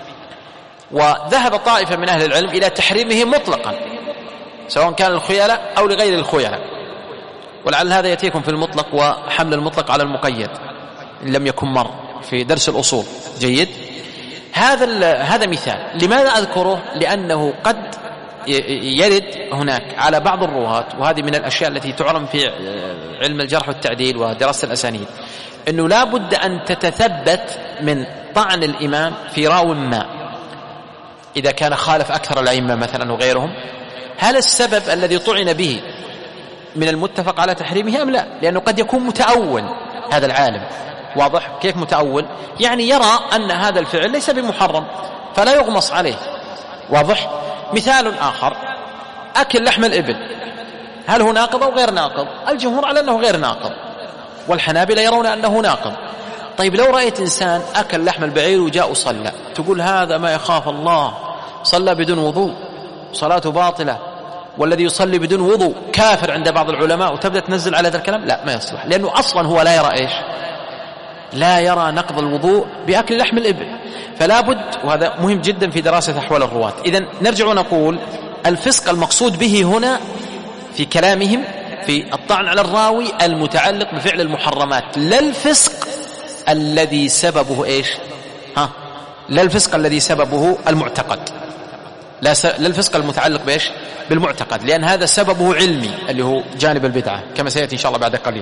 وذهب طائفة من أهل العلم إلى تحريمه مطلقا سواء كان للخيلاء أو لغير الخيلاء، ولعل هذا يأتيكم في المطلق وحمل المطلق على المقيد إن لم يكن مر في درس الأصول. جيد، هذا هذا مثال. لماذا أذكره؟ لأنه قد يرد هناك على بعض الرواة، وهذه من الأشياء التي تعلم في علم الجرح والتعديل ودراسة الأسانيد، أنه لا بد أن تتثبت من طعن الإمام في راو ما إذا كان خالف أكثر الأئمة مثلا وغيرهم، هل السبب الذي طعن به من المتفق على تحريمه أم لا؟ لأنه قد يكون متأول هذا العالم. واضح كيف متأول؟ يعني يرى أن هذا الفعل ليس بمحرم فلا يغمص عليه. واضح. مثال آخر، أكل لحم الإبل، هل هو ناقض أو غير ناقض؟ الجمهور على أنه غير ناقض، والحنابلة يرون أنه ناقض. طيب لو رأيت إنسان أكل لحم البعير وجاء وصلى، تقول هذا ما يخاف الله، صلى بدون وضوء، صلاته باطلة، والذي يصلي بدون وضوء كافر عند بعض العلماء، وتبدأ تنزل على هذا الكلام؟ لا، ما يصلح، لأنه أصلا هو لا يرى إيش؟ لا يرى نقض الوضوء بأكل لحم الإبل. فلا بد، وهذا مهم جدا في دراسة أحوال الرواة. إذن نرجع ونقول الفسق المقصود به هنا في كلامهم في الطعن على الراوي المتعلق بفعل المحرمات، لا الفسق الذي سببه إيش؟ ها لا الفسق الذي سببه المعتقد، لا, س... لا الفسق المتعلق بإيش؟ بالمعتقد، لأن هذا سببه علمي اللي هو جانب البدعة كما سيأتي إن شاء الله بعد قليل.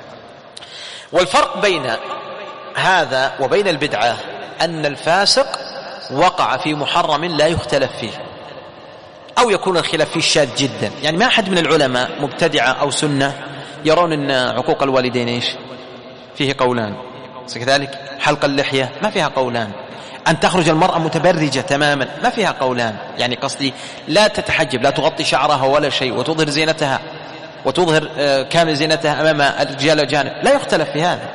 والفرق بين هذا وبين البدعة أن الفاسق وقع في محرم لا يختلف فيه، أو يكون الخلاف فيه شاذ جدا. يعني ما أحد من العلماء مبتدعة أو سنة يرون أن عقوق الوالدين إيش؟ فيه قولان، كذلك حلق اللحية ما فيها قولان، أن تخرج المرأة متبرجة تماما ما فيها قولان، يعني قصدي لا تتحجب، لا تغطي شعرها ولا شيء، وتظهر زينتها وتظهر كامل زينتها أمام الرجال الجانب، لا يختلف في هذا.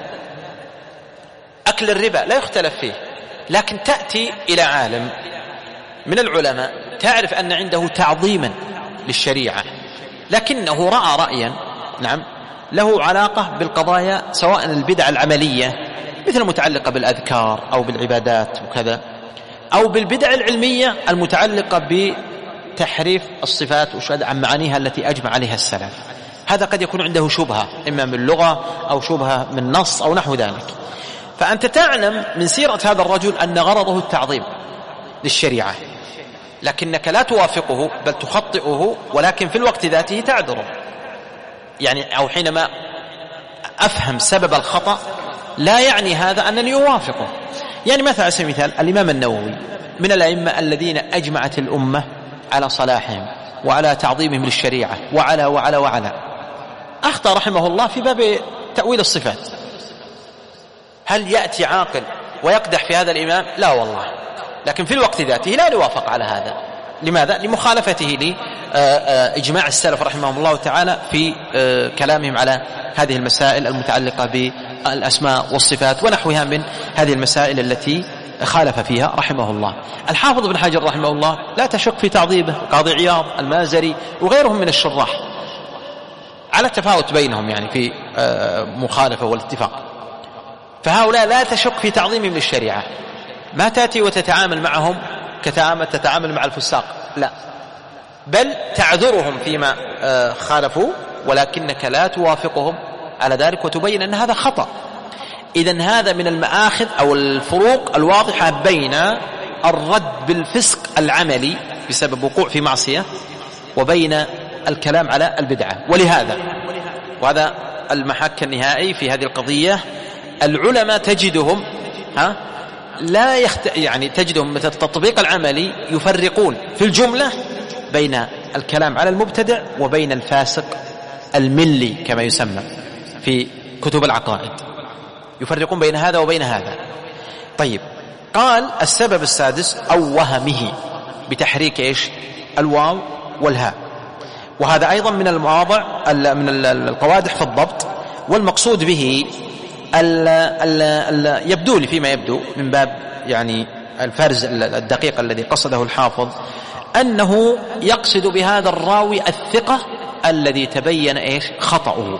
أكل الربا لا يختلف فيه، لكن تأتي إلى عالم من العلماء تعرف أن عنده تعظيما للشريعة، لكنه رأى رأيا نعم له علاقة بالقضايا سواء البدع العملية مثل المتعلقة بالأذكار أو بالعبادات وكذا، أو بالبدع العلمية المتعلقة بتحريف الصفات وشهد عن معانيها التي أجمع عليها السلف. هذا قد يكون عنده شبهة إما من اللغة أو شبهة من نص أو نحو ذلك. فأنت تعلم من سيرة هذا الرجل أن غرضه التعظيم للشريعة، لكنك لا توافقه بل تخطئه، ولكن في الوقت ذاته تعذره. يعني أو حينما أفهم سبب الخطأ لا يعني هذا أنني أوافقه. يعني مثلا على سبيل المثال الإمام النووي من الأئمة الذين أجمعت الأمة على صلاحهم وعلى تعظيمهم للشريعة وعلى وعلى وعلى أخطأ رحمه الله في باب تأويل الصفات. هل يأتي عاقل ويقدح في هذا الإمام؟ لا والله. لكن في الوقت ذاته لا نوافق على هذا. لماذا؟ لمخالفته لإجماع السلف رحمهم الله تعالى في كلامهم على هذه المسائل المتعلقة بالأسماء والصفات ونحوها من هذه المسائل التي خالف فيها رحمه الله. الحافظ بن حجر رحمه الله لا تشك في تعظيمه، قاضي عياض، المازري وغيرهم من الشراح على التفاوت بينهم يعني في مخالفة والاتفاق. فهؤلاء لا تشك في تعظيمهم للشريعة، ما تأتي وتتعامل معهم كتعامل تتعامل مع الفساق، لا، بل تعذرهم فيما خالفوا، ولكنك لا توافقهم على ذلك وتبين أن هذا خطأ. إذن هذا من المآخذ أو الفروق الواضحة بين الرد بالفسق العملي بسبب وقوع في معصية وبين الكلام على البدعة. ولهذا وهذا المحك النهائي في هذه القضية، العلماء تجدهم ها لا يخت... يعني تجدهم مثل التطبيق العملي يفرقون في الجملة بين الكلام على المبتدع وبين الفاسق الملي كما يسمى في كتب العقائد، يفرقون بين هذا وبين هذا. طيب، قال السبب السادس أو وهمه بتحريك إيش الواو والهاء، وهذا أيضا من المواضع من القوادح في الضبط. والمقصود به ال ال ال يبدو لي فيما يبدو من باب يعني الفرز الدقيق الذي قصده الحافظ أنه يقصد بهذا الراوي الثقة الذي تبين إيش خطأه،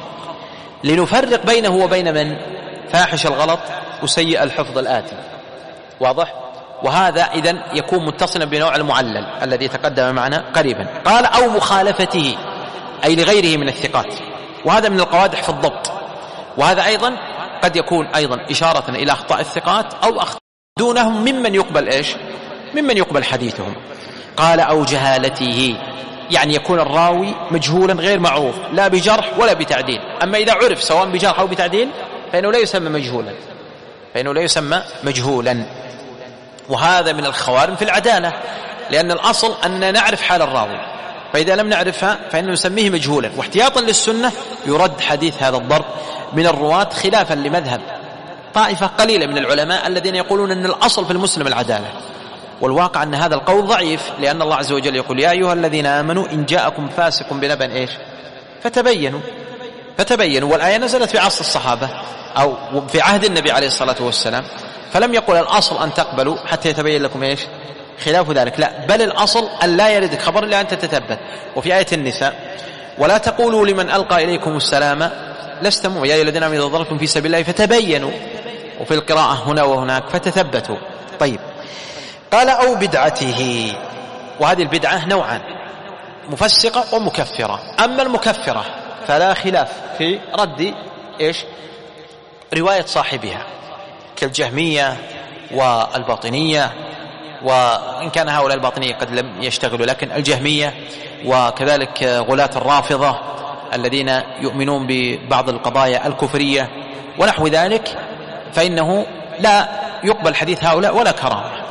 لنفرق بينه وبين من فاحش الغلط وسيء الحفظ الآتي. واضح؟ وهذا إذن يكون متصلا بنوع المعلل الذي تقدم معنا قريبا. قال أو مخالفته أي لغيره من الثقات، وهذا من القوادح في الضبط. وهذا أيضا قد يكون أيضا إشارة إلى أخطاء الثقات أو أخطاء دونهم ممن يقبل إيش ممن يقبل حديثهم. قال أو جهالته، يعني يكون الراوي مجهولا غير معروف لا بجرح ولا بتعديل. أما إذا عرف سواء بجرح أو بتعديل فإنه لا يسمى مجهولا فإنه لا يسمى مجهولا وهذا من الخوارم في العدالة، لأن الأصل أن نعرف حال الراوي، فإذا لم نعرفها فإنه نسميه مجهولا. واحتياطا للسنة يرد حديث هذا الضرب من الرواة، خلافا لمذهب طائفة قليلة من العلماء الذين يقولون أن الأصل في المسلم العدالة. والواقع أن هذا القول ضعيف، لأن الله عز وجل يقول يا أيها الذين آمنوا إن جاءكم فاسق بنبأ إيش فتبينوا فتبينوا والآية نزلت في عصر الصحابة أو في عهد النبي عليه الصلاة والسلام، فلم يقل الأصل أن تقبلوا حتى يتبين لكم إيش خلاف ذلك، لا، بل الأصل أن لا يردك خبر إلا أن تتثبت. وفي آية النساء ولا تقولوا لمن ألقى إليكم السلام لست مؤمنا يا أيها الذين آمنوا إذا ضربتم في سبيل الله فتبينوا، وفي القراءة هنا وهناك فتثبتوا. طيب، قال أو بدعته، وهذه البدعة نوعان، مفسقة ومكفرة. أما المكفرة فلا خلاف في رد إيش رواية صاحبها كالجهمية والباطنية، وإن كان هؤلاء الباطنية قد لم يشتغلوا، لكن الجهمية وكذلك غلاة الرافضة الذين يؤمنون ببعض القضايا الكفرية ونحو ذلك، فإنه لا يقبل حديث هؤلاء ولا كرامة.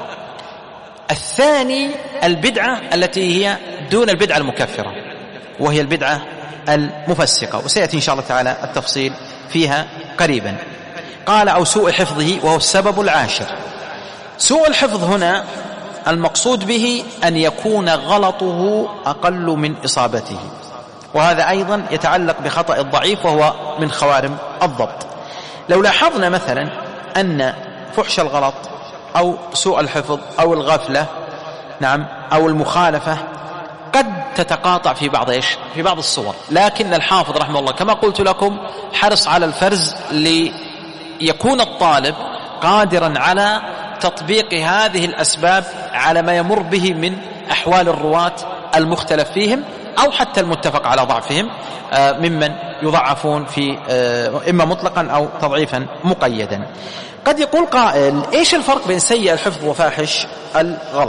الثاني البدعة التي هي دون البدعة المكفرة، وهي البدعة المفسقة، وسيأتي إن شاء الله تعالى التفصيل فيها قريبا. قال أو سوء حفظه، وهو السبب العاشر. سوء الحفظ هنا المقصود به أن يكون غلطه أقل من إصابته، وهذا أيضا يتعلق بخطأ الضعيف وهو من خوارم الضبط. لو لاحظنا مثلا أن فحش الغلط أو سوء الحفظ أو الغفلة نعم أو المخالفة قد تتقاطع في بعض إيش في بعض الصور، لكن الحافظ رحمه الله كما قلت لكم حرص على الفرز ليكون الطالب قادرا على تطبيق هذه الأسباب على ما يمر به من أحوال الرواة المختلف فيهم أو حتى المتفق على ضعفهم ممن يضعفون في إما مطلقا أو تضعيفا مقيدا. قد يقول قائل إيش الفرق بين سيء الحفظ وفاحش الغلط؟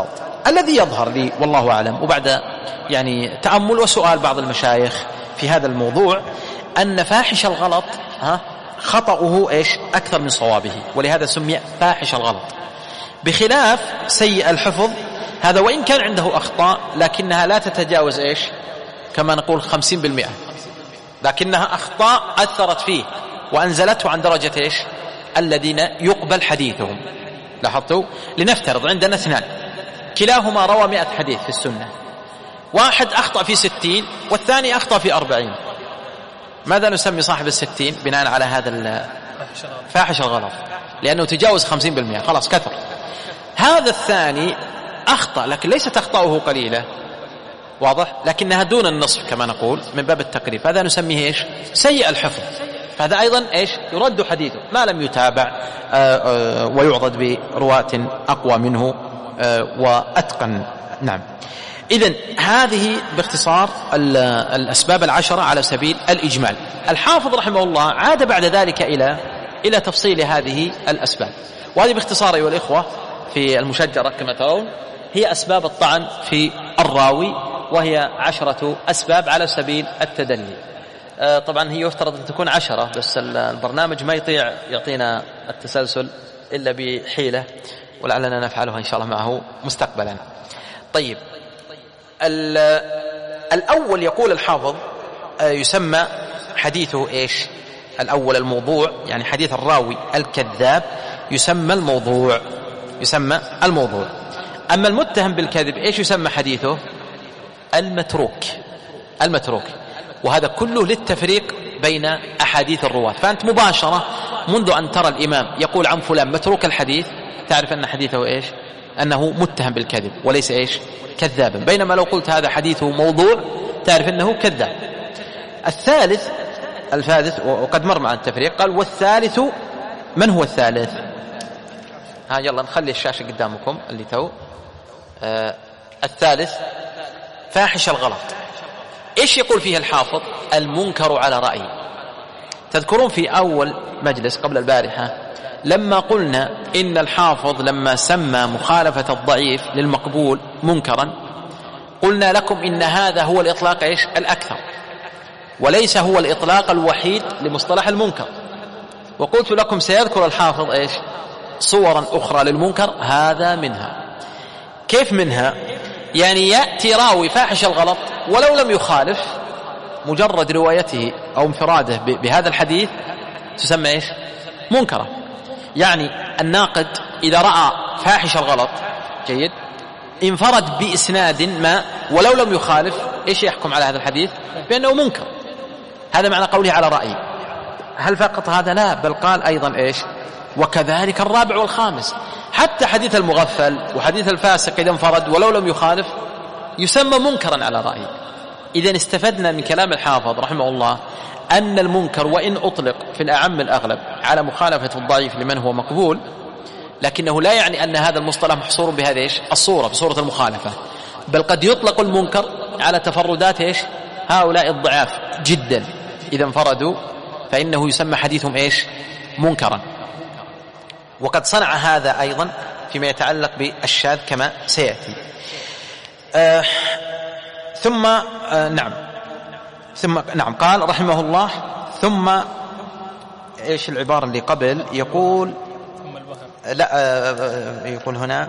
الذي يظهر لي والله أعلم وبعد يعني تأمل وسؤال بعض المشايخ في هذا الموضوع أن فاحش الغلط ها خطأه إيش أكثر من صوابه، ولهذا سمي فاحش الغلط، بخلاف سيء الحفظ هذا وإن كان عنده أخطاء لكنها لا تتجاوز إيش كما نقول خمسين بالمئة، لكنها أخطاء أثرت فيه وأنزلته عن درجة إيش الذين يقبل حديثهم. لاحظتوا؟ لنفترض عندنا اثنان كلاهما روى مئة حديث في السنة، واحد أخطأ في ستين والثاني أخطأ في أربعين، ماذا نسمي صاحب الستين بناء على هذا فاحش الغلط؟ لأنه تجاوز خمسين بالمئة خلاص كثر. هذا الثاني أخطأ لكن ليست أخطاؤه قليلة، واضح، لكنها دون النصف كما نقول من باب التقريب، هذا نسميه إيش سيء الحفظ، فهذا أيضا إيش يرد حديثه ما لم يتابع آآ آآ ويعضد برواة أقوى منه وأتقن. نعم. إذن هذه باختصار الأسباب العشرة على سبيل الإجمال. الحافظ رحمه الله عاد بعد ذلك إلى إلى تفصيل هذه الأسباب، وهذه باختصار أيها الإخوة في المشجرة كما ترون هي أسباب الطعن في الراوي، وهي عشرة أسباب على سبيل التدلي. طبعا هي يفترض أن تكون عشرة، بس البرنامج ما يطيع يعطينا التسلسل إلا بحيلة، ولعلنا نفعلها إن شاء الله معه مستقبلا. طيب، الأول يقول الحافظ يسمى حديثه إيش الأول الموضوع، يعني حديث الراوي الكذاب يسمى الموضوع، يسمى الموضوع. أما المتهم بالكذب إيش يسمى حديثه؟ المتروك، المتروك. وهذا كله للتفريق بين أحاديث الرواة. فأنت مباشرة منذ أن ترى الإمام يقول عن فلان متروك الحديث تعرف أن حديثه إيش؟ أنه متهم بالكذب وليس إيش كذابا، بينما لو قلت هذا حديثه موضوع تعرف أنه كذاب. الثالث الثالث وقد مر مع التفريق، قال والثالث من هو الثالث؟ ها يلا نخلي الشاشة قدامكم اللي تو آه الثالث فاحش الغلط. إيش يقول فيه الحافظ؟ المنكر على رأي. تذكرون في أول مجلس قبل البارحة لما قلنا إن الحافظ لما سمى مخالفة الضعيف للمقبول منكرا قلنا لكم إن هذا هو الإطلاق إيش الأكثر، وليس هو الإطلاق الوحيد لمصطلح المنكر. وقلت لكم سيذكر الحافظ إيش صورا أخرى للمنكر، هذا منها. كيف منها؟ يعني يأتي راوي فاحش الغلط ولو لم يخالف، مجرد روايته أو انفراده بهذا الحديث تسمى إيش منكرة. يعني الناقد إذا رأى فاحش الغلط جيد انفرد بإسناد ما ولو لم يخالف، إيش يحكم على هذا الحديث؟ بأنه منكر. هذا معنى قوله على رأي. هل فقط هذا؟ لا، بل قال أيضا إيش وكذلك الرابع والخامس. حتى حديث المغفل وحديث الفاسق إذا انفرد ولو لم يخالف يسمى منكرا على رأي. إذن استفدنا من كلام الحافظ رحمه الله أن المنكر وإن أطلق في الأعم الأغلب على مخالفة الضعيف لمن هو مقبول، لكنه لا يعني أن هذا المصطلح محصور بهذه إيش الصورة بصورة المخالفة، بل قد يطلق المنكر على تفردات إيش هؤلاء الضعاف جدا، إذا انفردوا فإنه يسمى حديثهم إيش منكرا. وقد صنع هذا أيضا فيما يتعلق بالشاذ كما سيأتي. آه ثم آه نعم ثم نعم قال رحمه الله ثم إيش العبارة اللي قبل؟ يقول لا آه يقول هنا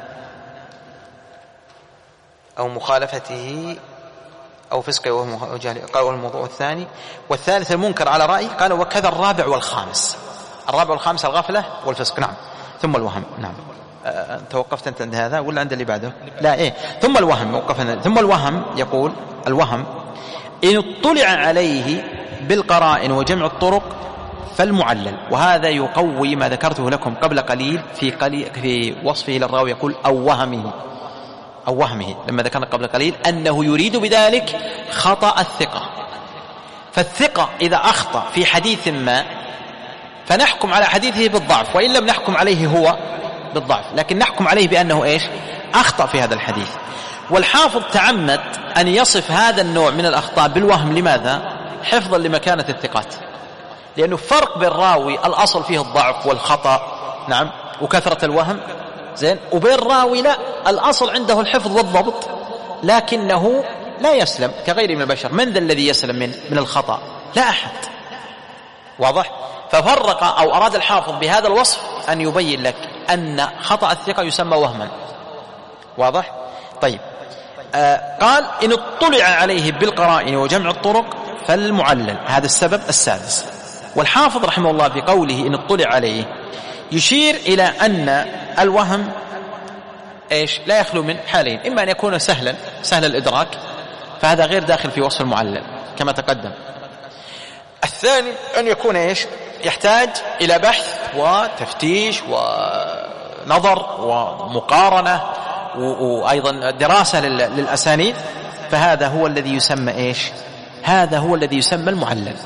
أو مخالفته أو فسقه وجهله. قال والموضوع الثاني والثالث المنكر على رأي. قال وكذا الرابع والخامس. الرابع والخامس الغفلة والفسق. نعم. ثم الوهم. نعم. أه توقفت أنت عند هذا ولا عند اللي بعده؟ لا إيه. ثم الوهم وقفنا. ثم الوهم يقول الوهم إن اطلع عليه بالقرائن وجمع الطرق فالمعلل. وهذا يقوي ما ذكرته لكم قبل قليل في قليل في وصفه للراوي، يقول أو وهمه أو وهمه لما ذكرنا قبل قليل أنه يريد بذلك خطأ الثقة. فالثقة إذا أخطأ في حديث ما فنحكم على حديثه بالضعف، وإن لم نحكم عليه هو بالضعف، لكن نحكم عليه بأنه إيش أخطأ في هذا الحديث. والحافظ تعمد أن يصف هذا النوع من الأخطاء بالوهم. لماذا؟ حفظا لمكانة الثقات، لأنه فرق بين راوي الأصل فيه الضعف والخطأ نعم وكثرة الوهم، زين، وبين راوي لا الأصل عنده الحفظ والضبط لكنه لا يسلم كغيره من البشر. من ذا الذي يسلم من من الخطأ؟ لا أحد. واضح؟ ففرق أو أراد الحافظ بهذا الوصف أن يبين لك أن خطأ الثقة يسمى وهما. واضح؟ طيب، آه قال إن اطلع عليه بالقرائن وجمع الطرق فالمعلل. هذا السبب السادس. والحافظ رحمه الله في قوله إن اطلع عليه يشير إلى أن الوهم إيش لا يخلو من حالين: إما أن يكون سهلا سهل الإدراك، فهذا غير داخل في وصف المعلل كما تقدم. الثاني أن يكون إيش يحتاج إلى بحث وتفتيش ونظر ومقارنة وأيضا دراسة للأسانيد، فهذا هو الذي يسمى إيش هذا هو الذي يسمى المعلل.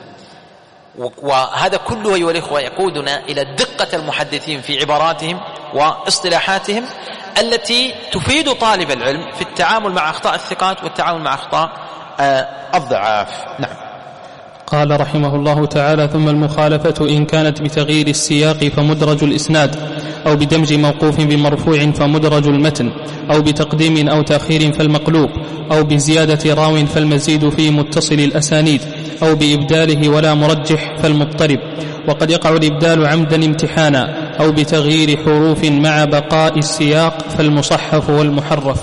وهذا كله أيها الإخوة يقودنا إلى دقة المحدثين في عباراتهم واصطلاحاتهم التي تفيد طالب العلم في التعامل مع أخطاء الثقات والتعامل مع أخطاء الضعاف. نعم. قال رحمه الله تعالى: ثم المخالفة إن كانت بتغيير السياق فمدرج الإسناد، أو بدمج موقوف بمرفوع فمدرج المتن، أو بتقديم أو تأخير فالمقلوب، أو بزيادة راو فالمزيد في متصل الأسانيد، أو بإبداله ولا مرجح فالمضطرب. وقد يقع الإبدال عمدا امتحانا، أو بتغيير حروف مع بقاء السياق فالمصحف والمحرف.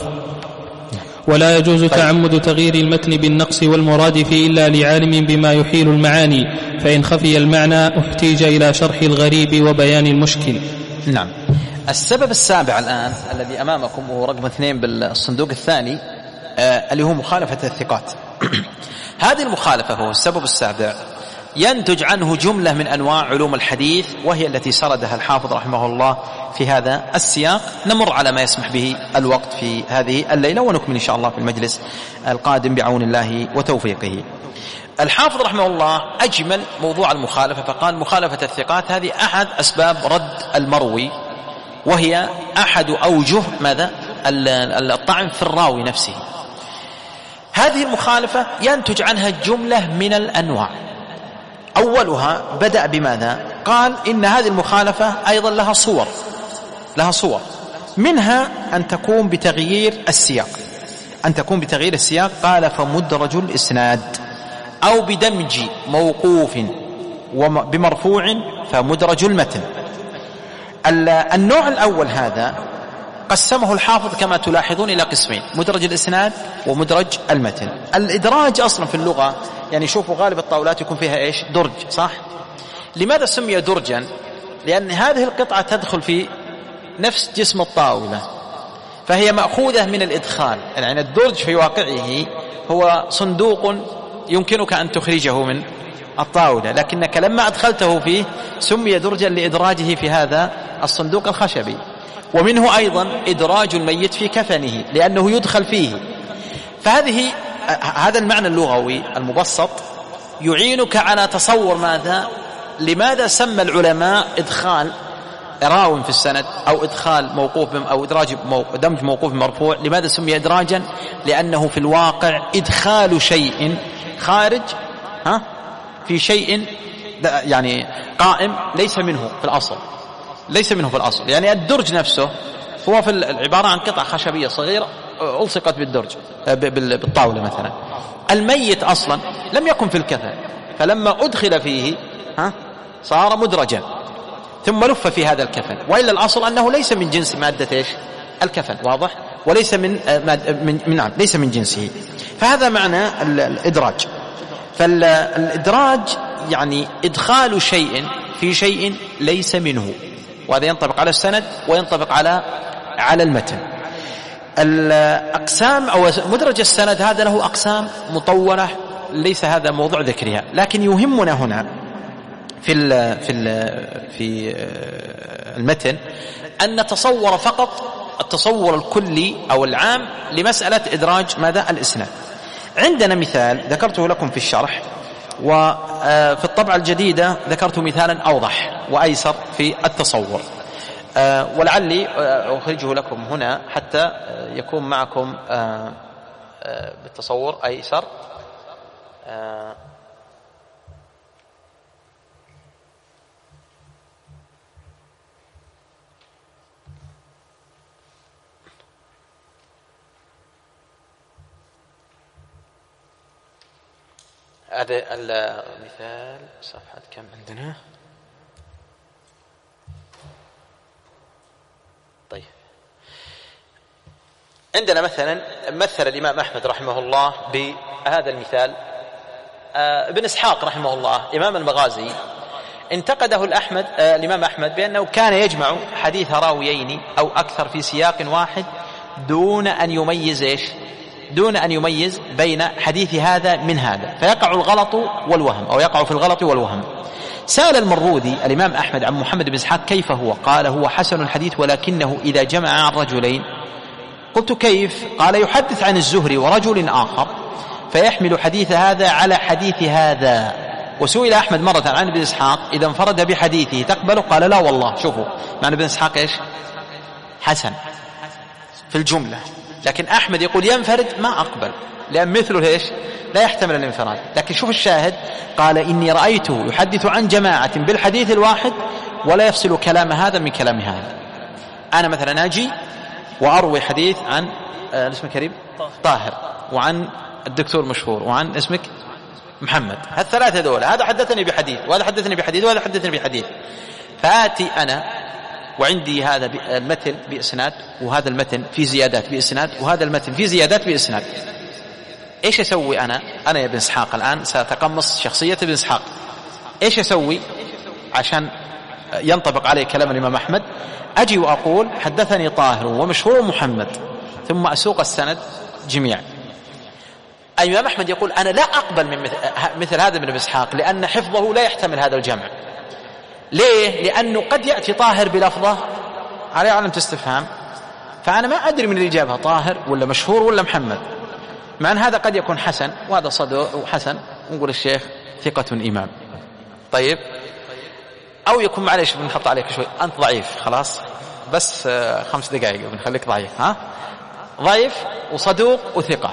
ولا يجوز تعمد تغيير المتن بالنقص والمراد فيه إلا لعالم بما يحيل المعاني، فإن خفي المعنى احتيج إلى شرح الغريب وبيان المشكل. نعم. السبب السابع الآن الذي أمامكم وهو رقم اثنين بالصندوق الثاني، آه اللي هو مخالفة الثقات. هذه المخالفة هو السبب السابع، ينتج عنه جملة من أنواع علوم الحديث، وهي التي سردها الحافظ رحمه الله في هذا السياق. نمر على ما يسمح به الوقت في هذه الليلة، ونكمل إن شاء الله في المجلس القادم بعون الله وتوفيقه. الحافظ رحمه الله أجمل موضوع المخالفة، فقال مخالفة الثقات هذه أحد أسباب رد المروي، وهي أحد أوجه ماذا الطعن في الراوي نفسه. هذه المخالفة ينتج عنها جملة من الأنواع. أولها بدأ بماذا؟ قال إن هذه المخالفة أيضا لها صور لها صور منها أن تكون بتغيير السياق أن تكون بتغيير السياق قال فمدرج الإسناد، أو بدمج موقوف بمرفوع فمدرج المتن. النوع الأول هذا قسمه الحافظ كما تلاحظون إلى قسمين: مدرج الإسناد ومدرج المتن. الإدراج أصلا في اللغة يعني شوفوا غالب الطاولات يكون فيها إيش درج، صح؟ لماذا سمي درجا؟ لأن هذه القطعة تدخل في نفس جسم الطاولة، فهي مأخوذة من الإدخال. يعني الدرج في واقعه هو صندوق يمكنك أن تخرجه من الطاولة، لكنك لما أدخلته فيه سمي درجا لإدراجه في هذا الصندوق الخشبي. ومنه أيضا إدراج الميت في كفنه لأنه يدخل فيه. فهذه هذا المعنى اللغوي المبسط يعينك على تصور ماذا لماذا سمى العلماء إدخال راو في السند أو إدخال موقوف أو إدراج دمج موقوف مرفوع، لماذا سمي إدراجا؟ لأنه في الواقع إدخال شيء خارج ها في شيء يعني قائم ليس منه في الأصل ليس منه في الأصل. يعني الدرج نفسه هو في العبارة عن قطعة خشبية صغيرة ألصقت بالدرج بالطاولة مثلا. الميت أصلا لم يكن في الكفن، فلما أدخل فيه ها صار مدرجا ثم لف في هذا الكفن، وإلا الأصل أنه ليس من جنس مادة إيش الكفن، واضح؟ وليس من من من نعم ليس من جنسه. فهذا معنى الإدراج. فالإدراج يعني إدخال شيء في شيء ليس منه، وهذا ينطبق على السند وينطبق على على المتن. الأقسام أو مدرج السند هذا له أقسام مطولة ليس هذا موضوع ذكرها، لكن يهمنا هنا في ال في ال في المتن أن نتصور فقط التصور الكلي أو العام لمسألة إدراج ماذا الإسناد. عندنا مثال ذكرته لكم في الشرح، وفي الطبعة الجديدة ذكرت مثالا أوضح وأيسر في التصور، ولعلي أخرجه لكم هنا حتى يكون معكم بالتصور أيسر. هذا المثال صفحة كم عندنا؟ طيب عندنا مثلا مثل الإمام أحمد رحمه الله بهذا المثال. ابن إسحاق رحمه الله إمام المغازي انتقده الأحمد الإمام أحمد بأنه كان يجمع حديث راويين أو أكثر في سياق واحد دون أن يميز إيش دون أن يميز بين حديث هذا من هذا، فيقع الغلط والوهم أو يقع في الغلط والوهم. سأل المروذي الإمام أحمد عن محمد بن إسحاق كيف هو؟ قال هو حسن الحديث ولكنه إذا جمع عن رجلين. قلت كيف؟ قال يحدث عن الزهري ورجل آخر فيحمل حديث هذا على حديث هذا. وسئل أحمد مرة عن ابن إسحاق إذا انفرد بحديثه تقبله؟ قال لا والله. شوفوا معنى ابن إسحاق إيش؟ حسن في الجملة، لكن أحمد يقول ينفرد ما أقبل لأن مثله إيش؟ لا يحتمل الانفراد. لكن شوف الشاهد، قال إني رأيته يحدث عن جماعة بالحديث الواحد ولا يفصل كلام هذا من كلام هذا. أنا مثلا أجي وأروي حديث عن آه اسمك كريم طاهر وعن الدكتور مشهور وعن اسمك محمد، هالثلاثة دول، هذا حدثني بحديث وهذا حدثني بحديث وهذا حدثني بحديث، فآتي أنا وعندي هذا المتن بإسناد وهذا المتن في زيادات بإسناد وهذا المتن في زيادات بإسناد. إيش أسوي أنا؟ أنا يا ابن إسحاق الآن سأتقمص شخصية ابن إسحاق. إيش أسوي عشان ينطبق عليه كلام الإمام أحمد؟ أجي وأقول حدثني طاهر ومشهور محمد ثم أسوق السند جميعا. الإمام أحمد يقول أنا لا أقبل من مثل, مثل هذا من ابن إسحاق لأن حفظه لا يحتمل هذا الجمع. ليه؟ لأنه قد يأتي طاهر بلفظه عليه علامة استفهام، فأنا ما أدري من اللي جابها طاهر ولا مشهور ولا محمد، مع أن هذا قد يكون حسن وهذا صدوق وحسن ونقول الشيخ ثقة إمام. طيب أو يكون معليش بنحط عليك شوي أنت ضعيف خلاص بس خمس دقائق بنخليك ضعيف، ها ضعيف وصدوق وثقة.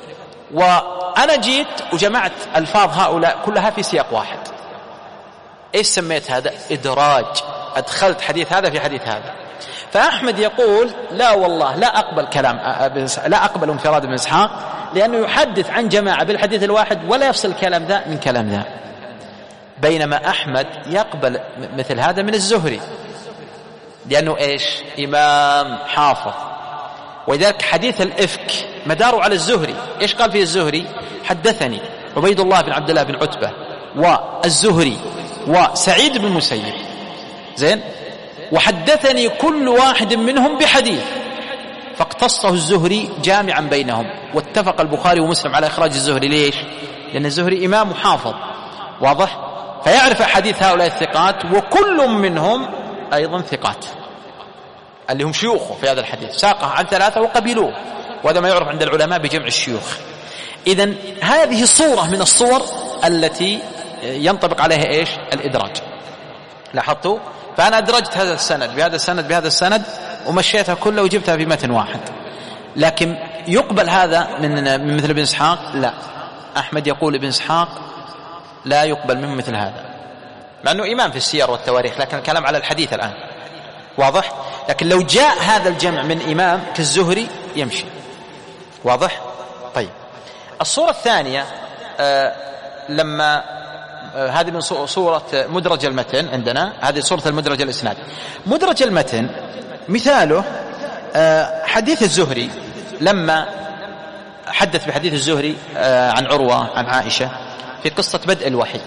وأنا جيت وجمعت ألفاظ هؤلاء كلها في سياق واحد. إيش سميت هذا؟ إدراج. أدخلت حديث هذا في حديث هذا. فأحمد يقول لا والله لا أقبل كلام لا أقبل انفراد ابن إسحاق لأنه يحدث عن جماعة بالحديث الواحد ولا يفصل كلام ذا من كلام ذا. بينما أحمد يقبل مثل هذا من الزهري لأنه إيش؟ إمام حافظ. ولذلك حديث الإفك مداره على الزهري. إيش قال فيه الزهري؟ حدثني عبيد الله بن عبد الله بن عتبة والزهري وسعيد بن المسيب، زين، وحدثني كل واحد منهم بحديث، فاقتصه الزهري جامعا بينهم. واتفق البخاري ومسلم على إخراج الزهري. ليش؟ لأن الزهري إمام محافظ واضح، فيعرف حديث هؤلاء الثقات وكل منهم أيضا ثقات اللي هم شيوخه في هذا الحديث، ساقه عن ثلاثة وقبلوه، وهذا ما يعرف عند العلماء بجمع الشيوخ. إذن هذه صورة من الصور التي ينطبق عليها إيش؟ الإدراج. لاحظتوا؟ فأنا أدرجت هذا السند بهذا السند بهذا السند ومشيتها كلها وجبتها في متن واحد. لكن يقبل هذا من مثل ابن إسحاق؟ لا. أحمد يقول ابن إسحاق لا يقبل منه مثل هذا، مع أنه إمام في السير والتواريخ، لكن الكلام على الحديث الآن واضح. لكن لو جاء هذا الجمع من إمام كالزهري يمشي، واضح. طيب الصورة الثانية آه لما آه هذه من صورة مدرج المتن عندنا، هذه صورة المدرج الإسناد. مدرج المتن مثاله آه حديث الزهري لما حدث بحديث الزهري آه عن عروة عن عائشة في قصة بدء الوحي.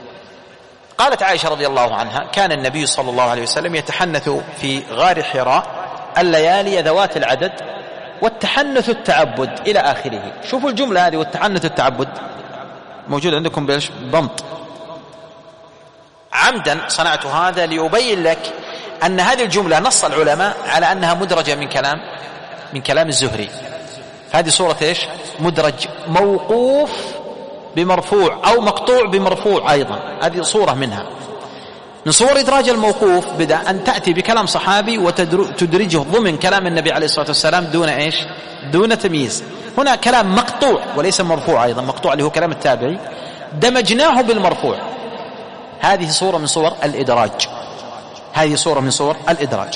قالت عائشة رضي الله عنها كان النبي صلى الله عليه وسلم يتحنث في غار حراء الليالي ذوات العدد والتحنث التعبد إلى آخره. شوفوا الجملة هذه، والتحنث التعبد موجود عندكم بإيش؟ ضمط. عمدا صنعت هذا ليبين لك أن هذه الجملة نص العلماء على أنها مدرجة من كلام من كلام الزهري. هذه صورة إيش؟ مدرج موقوف بمرفوع أو مقطوع بمرفوع أيضا، هذه صورة منها. من صور إدراج الموقوف بدأ أن تأتي بكلام صحابي وتدرجه ضمن كلام النبي عليه الصلاة والسلام دون إيش؟ دون تمييز. هنا كلام مقطوع وليس مرفوع أيضا، مقطوع اللي هو كلام التابعي دمجناه بالمرفوع. هذه صورة من صور الإدراج، هذه صورة من صور الإدراج.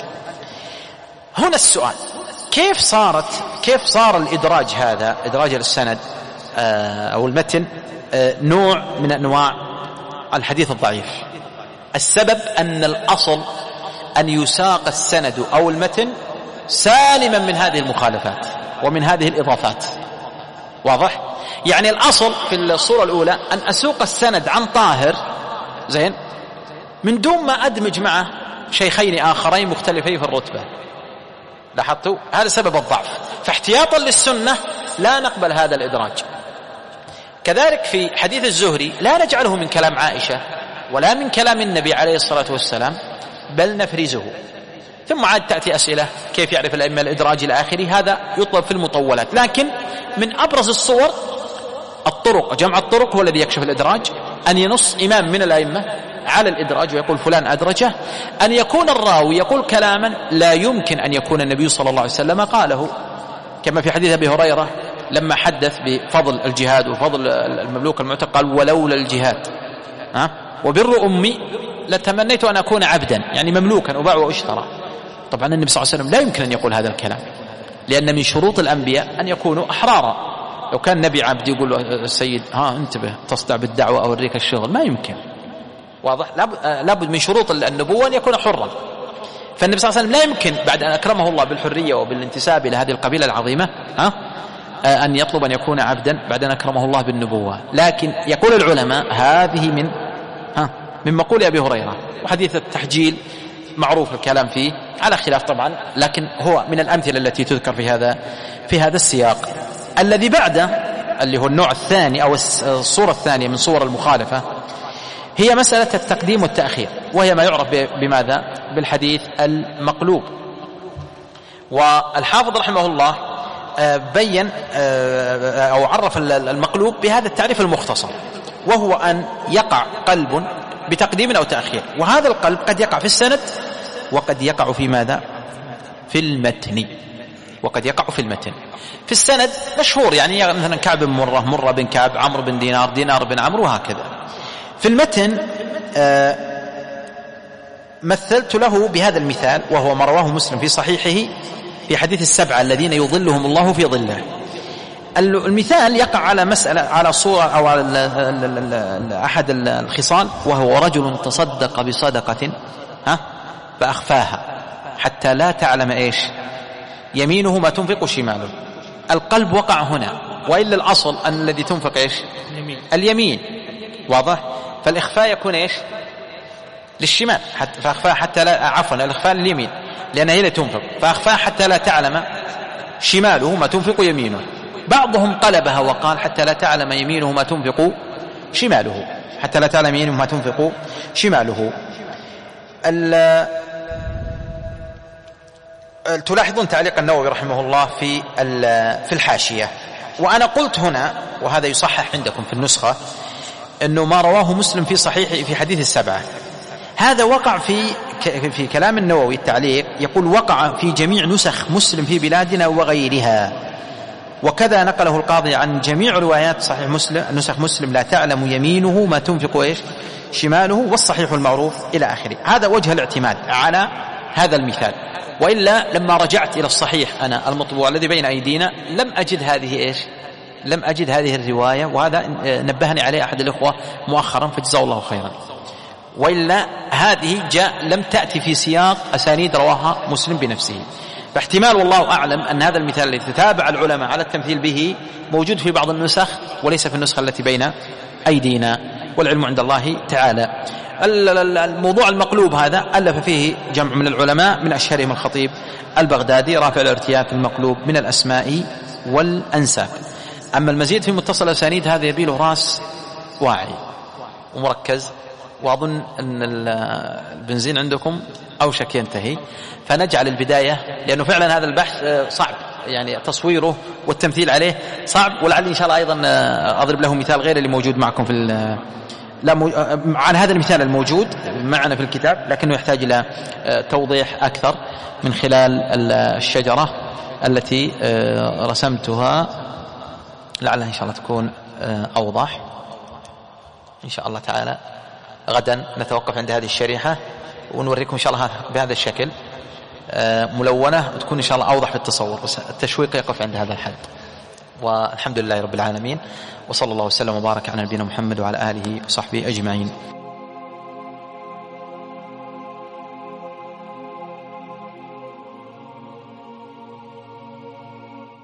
هنا السؤال، كيف صارت كيف صار الإدراج هذا، إدراج السند أو المتن نوع من أنواع الحديث الضعيف. السبب أن الأصل أن يساق السند أو المتن سالما من هذه المخالفات ومن هذه الإضافات. واضح؟ يعني الأصل في الصورة الأولى أن أسوق السند عن طاهر زين من دون ما أدمج معه شيخين آخرين مختلفين في الرتبة. لاحظتوا؟ هذا سبب الضعف. فاحتياطا للسنة لا نقبل هذا الإدراج. كذلك في حديث الزهري لا نجعله من كلام عائشة ولا من كلام النبي عليه الصلاة والسلام، بل نفرزه. ثم عاد تأتي أسئلة كيف يعرف الأئمة الإدراج إلى آخره، هذا يطلب في المطولات. لكن من أبرز الصور الطرق، جمع الطرق هو الذي يكشف الإدراج. أن ينص إمام من الأئمة على الإدراج ويقول فلان أدرجه، أن يكون الراوي يقول كلاما لا يمكن أن يكون النبي صلى الله عليه وسلم قاله، كما في حديث أبي هريرة لما حدث بفضل الجهاد وفضل المملوك المعتق قال ولولا الجهاد ها وبر أمي لتمنيت أن أكون عبدا، يعني مملوكا أباع وأشترى. طبعا النبي صلى الله عليه وسلم لا يمكن أن يقول هذا الكلام، لأن من شروط الأنبياء أن يكونوا أحرارا. لو كان نبي عبد يقول السيد ها انتبه تصدع بالدعوة أو أوريك الشغل، ما يمكن. واضح؟ لابد من شروط النبوة أن يكون حرا. فالنبي صلى الله عليه وسلم لا يمكن بعد أن أكرمه الله بالحرية وبالانتساب إلى هذه القبيلة العظيمة ها أن يطلب أن يكون عبدا بعد أن أكرمه الله بالنبوة. لكن يقول العلماء هذه من ها من مقول أبي هريرة. وحديث التحجيل معروف الكلام فيه على خلاف طبعا، لكن هو من الأمثلة التي تذكر في هذا في هذا السياق. الذي بعده اللي هو النوع الثاني أو الصورة الثانية من صور المخالفة هي مسألة التقديم والتأخير، وهي ما يعرف بماذا؟ بالحديث المقلوب. والحافظ رحمه الله بين أو عرف المقلوب بهذا التعريف المختصر، وهو أن يقع قلب بتقديم أو تأخير. وهذا القلب قد يقع في السند وقد يقع في ماذا؟ في المتن. وقد يقع في المتن. في السند مشهور، يعني مثلا كعب بن مرة، مرة بن كعب، عمرو بن دينار، دينار بن عمرو، وهكذا. في المتن آه مثلت له بهذا المثال، وهو ما رواه مسلم في صحيحه في حديث السبعة الذين يظلهم الله في ظله. المثال يقع على مسألة على صورة أو على أحد الخصال، وهو رجل تصدق بصدقة ها فأخفاها حتى لا تعلم إيش يمينه ما تنفق شماله. القلب وقع هنا، وإلا الأصل أن الذي تنفق إيش اليمين, اليمين. واضح؟ فالإخفاء يكون إيش للشمال، حتى فأخفاها حتى لا عفوا الإخفاء لليمين لأنها هي اللي تنفق، فأخفاها حتى لا تعلم شماله ما تنفق يمينه. بعضهم قلبها وقال حتى لا تعلم يمينه ما تنفق شماله، حتى لا تعلم يمينه ما تنفق شماله. تلاحظون تعليق النووي رحمه الله في في الحاشية. وأنا قلت هنا، وهذا يصحح عندكم في النسخة، أنه ما رواه مسلم في صحيح في حديث السبعة، هذا وقع في في كلام النووي التعليق، يقول وقع في جميع نسخ مسلم في بلادنا وغيرها. وكذا نقله القاضي عن جميع روايات صحيح مسلم نسخ مسلم لا تعلم يمينه ما تنفق إيش شماله والصحيح المعروف إلى آخره. هذا وجه الاعتماد على هذا المثال. وإلا لما رجعت إلى الصحيح أنا المطبوع الذي بين أيدينا لم أجد هذه إيش لم أجد هذه الرواية، وهذا نبهني عليه أحد الإخوة مؤخرا فجزاه الله خيرا. وإلا هذه جاء لم تأتي في سياق أسانيد رواها مسلم بنفسه. فاحتمال والله أعلم أن هذا المثال الذي تتابع العلماء على التمثيل به موجود في بعض النسخ وليس في النسخة التي بين أيدينا، والعلم عند الله تعالى. الموضوع المقلوب هذا ألف فيه جمع من العلماء، من أشهرهم الخطيب البغدادي رافع الارتياب في المقلوب من الأسماء والأنساب. أما المزيد في متصل الأسانيد هذا يبي له راس واعي ومركز، وأظن أن البنزين عندكم أوشك ينتهي، فنجعل البداية، لأنه فعلا هذا البحث صعب، يعني تصويره والتمثيل عليه صعب. ولعلي إن شاء الله أيضا أضرب له مثال غير اللي موجود معكم في لا مو... عن هذا المثال الموجود معنا في الكتاب، لكنه يحتاج إلى توضيح أكثر من خلال الشجرة التي رسمتها، لعلها إن شاء الله تكون أوضح إن شاء الله تعالى. غدا نتوقف عند هذه الشريحة ونوريكم إن شاء الله بهذا الشكل ملونة، وتكون إن شاء الله أوضح في التصور، بس التشويق يقف عند هذا الحد. والحمد لله رب العالمين، وصلى الله وسلم وبارك على نبينا محمد وعلى آله وصحبه أجمعين.